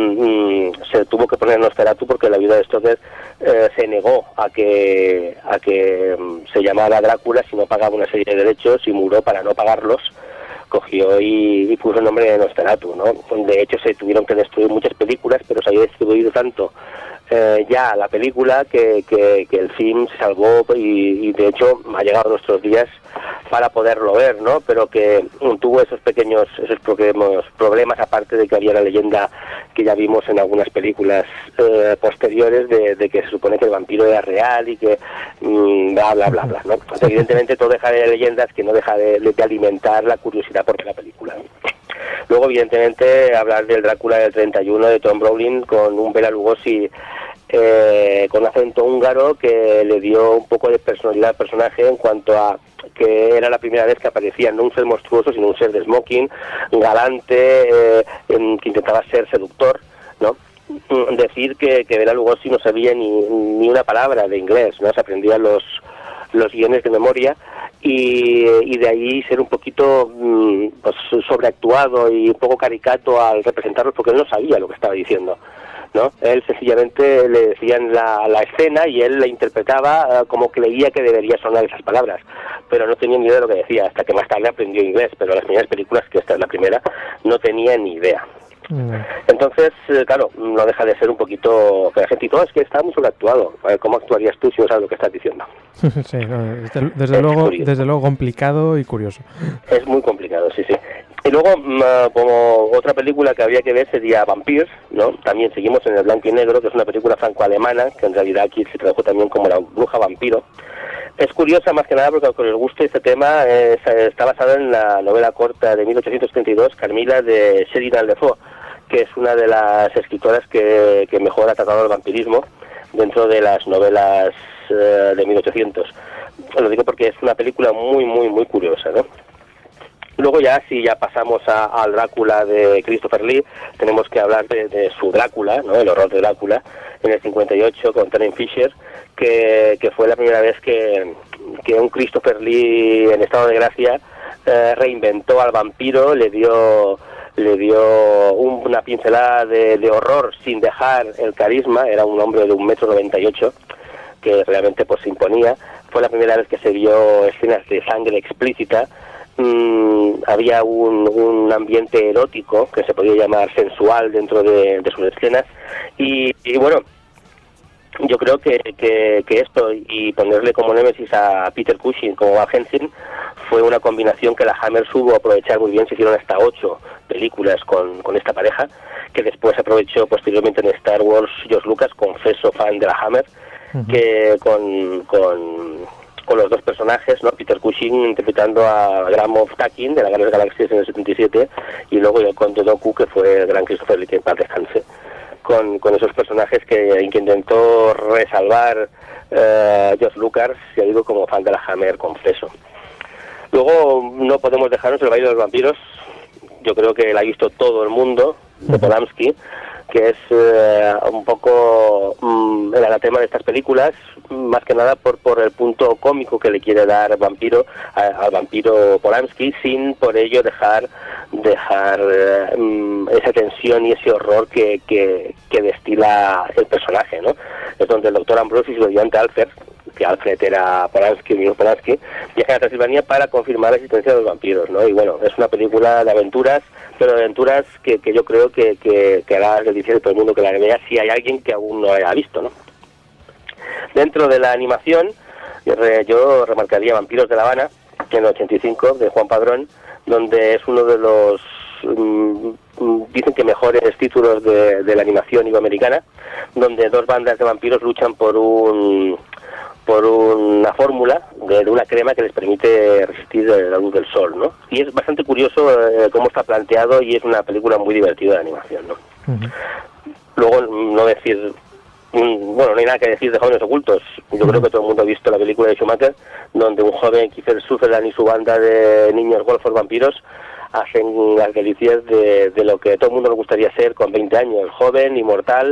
se tuvo que poner Nosferatu porque la viuda de Stoker se negó a que se llamara Drácula si no pagaba una serie de derechos, y murió para no pagarlos. Cogió y puso el nombre de Nosferatu, ¿no? De hecho, se tuvieron que destruir muchas películas, pero se había distribuido tanto ya la película que el film se salvó y de hecho ha llegado a nuestros días para poderlo ver, ¿no? Pero que tuvo esos problemas, aparte de que había la leyenda que ya vimos en algunas películas posteriores de que se supone que el vampiro era real y que bla, bla, bla, bla, ¿no? Entonces, evidentemente todo deja de leyendas que no deja de alimentar la curiosidad por la película. Luego, evidentemente, hablar del Drácula del 31 de Tom Browning con un Bela Lugosi con acento húngaro que le dio un poco de personalidad al personaje, en cuanto a que era la primera vez que aparecía no un ser monstruoso, sino un ser de smoking, galante, que intentaba ser seductor, ¿no? Decir que Bela Lugosi no sabía ni una palabra de inglés, ¿no? Se aprendía los guiones de memoria, y de ahí ser un poquito pues sobreactuado y un poco caricato al representarlos, porque él no sabía lo que estaba diciendo, ¿no? Él sencillamente le decían la escena y él la interpretaba como creía que debería sonar esas palabras, pero no tenía ni idea de lo que decía, hasta que más tarde aprendió inglés. Pero las primeras películas, que esta es la primera, no tenía ni idea. Entonces, claro, no deja de ser un poquito que la gente y todo es que está muy sobreactuado. ¿Cómo actuarías tú si no sabes lo que estás diciendo? Sí, desde luego complicado y curioso. Es muy complicado, sí. Y luego, como otra película que habría que ver sería Vampires, ¿no? También seguimos en el blanco y negro, que es una película franco-alemana, que en realidad aquí se tradujo también como La bruja vampiro. Es curiosa más que nada porque, aunque les guste este tema, está basada en la novela corta de 1832, Carmila, de Sheridan Le Faux, que es una de las escritoras que mejor ha tratado el vampirismo dentro de las novelas de 1800. Lo digo porque es una película muy, muy, muy curiosa, ¿no? Luego ya, si ya pasamos al Drácula de Christopher Lee, tenemos que hablar de su Drácula, ¿no? El horror de Drácula, en el 58 con Terence Fisher, que fue la primera vez que un Christopher Lee en estado de gracia reinventó al vampiro, le dio una pincelada de horror sin dejar el carisma. Era un hombre de 1,98 m que realmente pues se imponía. Fue la primera vez que se vio escenas de sangre explícita. Había un ambiente erótico que se podía llamar sensual dentro de sus escenas, y bueno, yo creo que esto y ponerle como némesis a Peter Cushing como Van Helsing fue una combinación que la Hammer supo aprovechar muy bien. Se hicieron hasta 8 películas con esta pareja, que después aprovechó posteriormente en Star Wars George Lucas, confeso fan de la Hammer, que con los dos personajes, ¿no? Peter Cushing interpretando a Graham of Takin de la Guerra de las Galaxias en el 77, y luego el Conde Dooku, que fue el gran Christopher Lee, que en paz descanse, con esos personajes que intentó resalvar George Lucas, y ha ido como fan de la Hammer, confeso. Luego no podemos dejarnos el baile de los vampiros. Yo creo que la ha visto todo el mundo, de Polanski, que es un poco el anatema de estas películas, más que nada por el punto cómico que le quiere dar al vampiro Polanski, sin por ello dejar esa tensión y ese horror que destila el personaje, ¿no? Es donde el doctor Ambrose y su ayudante Alfred, que Alfred era Polanski, el mismo Polanski, viajan a Transilvania para confirmar la existencia de los vampiros, ¿no? Y bueno, es una película de aventuras, pero de aventuras que yo creo que hará delicia de todo el mundo que la vea, si hay alguien que aún no la haya visto, ¿no? Dentro de la animación, yo remarcaría Vampiros de La Habana, en el 85, de Juan Padrón, donde es uno de los, dicen que mejores títulos de la animación iberoamericana, donde dos bandas de vampiros luchan por una fórmula de una crema que les permite resistir la luz del sol, ¿no? Y es bastante curioso cómo está planteado, y es una película muy divertida de animación, ¿no? Luego, no decir... Bueno, no hay nada que decir de Jóvenes Ocultos. Yo creo que todo el mundo ha visto la película de Schumacher, donde un joven, Kiefer Sutherland, y su banda de niños golfos vampiros hacen las delicias de lo que todo el mundo le gustaría ser con 20 años, joven, inmortal,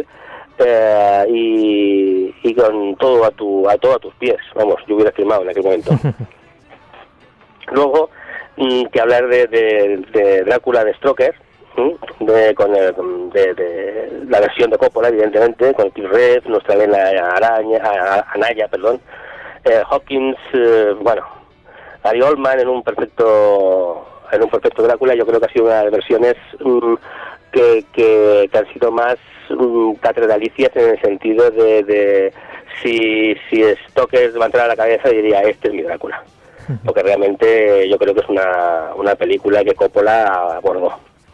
y con todo a tus pies. Vamos, yo hubiera firmado en aquel momento. Luego, que hablar de Drácula de Stoker, de la versión de Coppola, evidentemente, con Chris Reeve, nuestra Elena Anaya, Hopkins, bueno, Gary Oldman en un perfecto Drácula. Yo creo que ha sido una de las versiones que han sido más catedralicias, en el sentido de si Stoker levantara la cabeza diría, este es mi Drácula, porque realmente yo creo que es una película que Coppola abordó.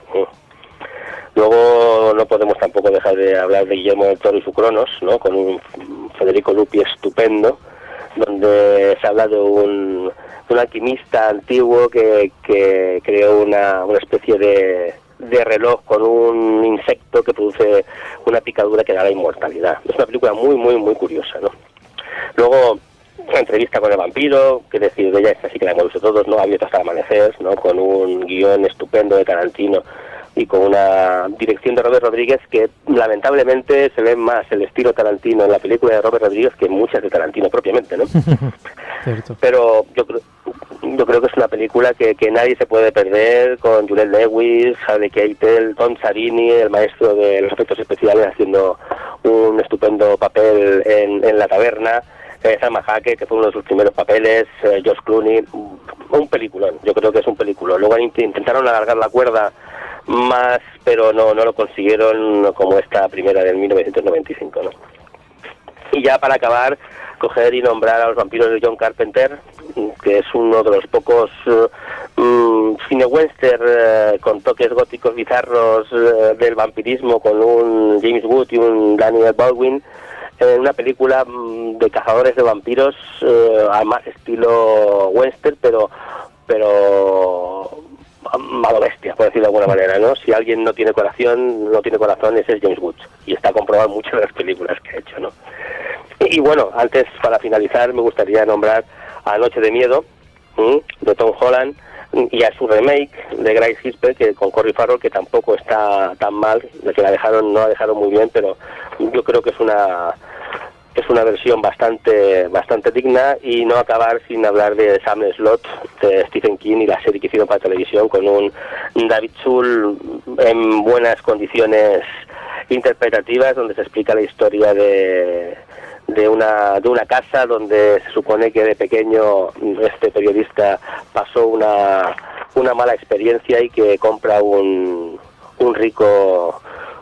Luego no podemos tampoco dejar de hablar de Guillermo del Toro y su Cronos, ¿no? Con un Federico Lupi estupendo, donde se habla de un alquimista antiguo que creó una especie de reloj con un insecto que produce una picadura que da la inmortalidad. Es una película muy, muy, muy curiosa, ¿no? Luego, Entrevista con el vampiro, que decir de ella, esta sí que la hemos visto todos, ¿no? Abierto hasta el amanecer, ¿no? Con un guión estupendo de Tarantino y con una dirección de Robert Rodríguez, que lamentablemente se ve más el estilo Tarantino en la película de Robert Rodríguez que muchas de Tarantino propiamente, ¿no? Pero yo creo que es una película que nadie se puede perder, con Juliette Lewis, Harvey Keitel, Tom Savini, el maestro de los efectos especiales, haciendo un estupendo papel en La Taberna, Salma Hayek, que fue uno de sus primeros papeles, George Clooney, un peliculón. Yo creo que es un peliculón. Luego intentaron alargar la cuerda más, pero no lo consiguieron, como esta primera del 1995, ¿no? Y ya para acabar, coger y nombrar a Los vampiros de John Carpenter, que es uno de los pocos cine western con toques góticos bizarros del vampirismo, con un James Wood y un Daniel Baldwin, una película de cazadores de vampiros, además estilo western, pero malo bestia, por decirlo de alguna manera, ¿no? Si alguien no tiene corazón, ese es James Wood, y está comprobado en muchas de las películas que ha hecho, ¿no? Y bueno, antes, para finalizar, me gustaría nombrar a Noche de Miedo, de Tom Holland, y a su remake de Grace Hopper, que con Corey Farrell, que tampoco está tan mal, que no la dejaron muy bien, pero yo creo que es una versión bastante digna. Y no acabar sin hablar de Sam Slot, de Stephen King, y la serie que hicieron para televisión, con un David Soul en buenas condiciones interpretativas, donde se explica la historia de una casa donde se supone que de pequeño este periodista pasó una mala experiencia, y que compra un rico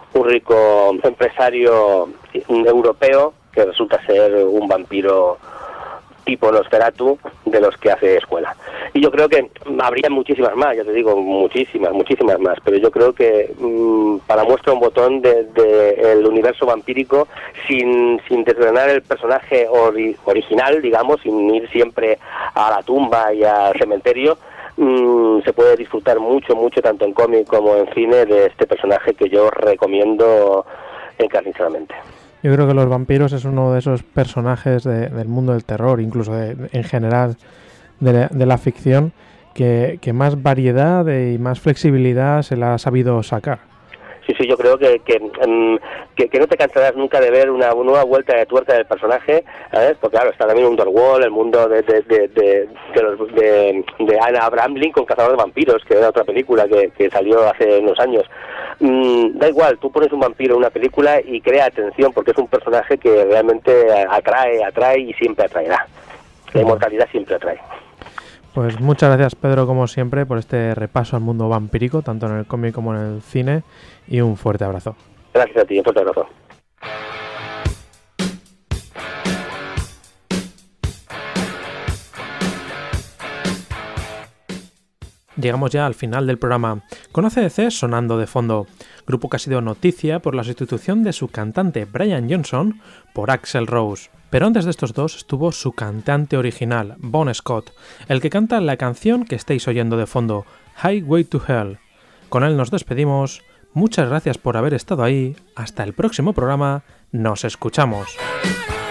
empresario europeo que resulta ser un vampiro tipo Nosferatu, de los que hace escuela. Y yo creo que habría muchísimas más, ya te digo, muchísimas más, pero yo creo que para muestra un botón el universo vampírico, sin desgranar el personaje original, digamos, sin ir siempre a la tumba y al cementerio, se puede disfrutar mucho, tanto en cómic como en cine, de este personaje que yo recomiendo encarnizadamente. Yo creo que los vampiros es uno de esos personajes del mundo del terror, incluso en general de la ficción, que más variedad y más flexibilidad se la ha sabido sacar. Sí, yo creo que no te cansarás nunca de ver una nueva vuelta de tuerca del personaje, ¿sabes? Porque claro, está también Underworld, el mundo de Anna Bramling con Cazador de Vampiros, que era otra película que salió hace unos años. Da igual, tú pones un vampiro en una película y crea atención, porque es un personaje que realmente atrae y siempre atraerá. La inmortalidad siempre atrae. Pues muchas gracias, Pedro, como siempre, por este repaso al mundo vampírico, tanto en el cómic como en el cine, y un fuerte abrazo. Gracias a ti, un fuerte abrazo. Llegamos ya al final del programa, con AC/DC sonando de fondo, grupo que ha sido noticia por la sustitución de su cantante Brian Johnson por Axl Rose. Pero antes de estos dos estuvo su cantante original, Bon Scott, el que canta la canción que estáis oyendo de fondo, Highway to Hell. Con él nos despedimos, muchas gracias por haber estado ahí, hasta el próximo programa, nos escuchamos.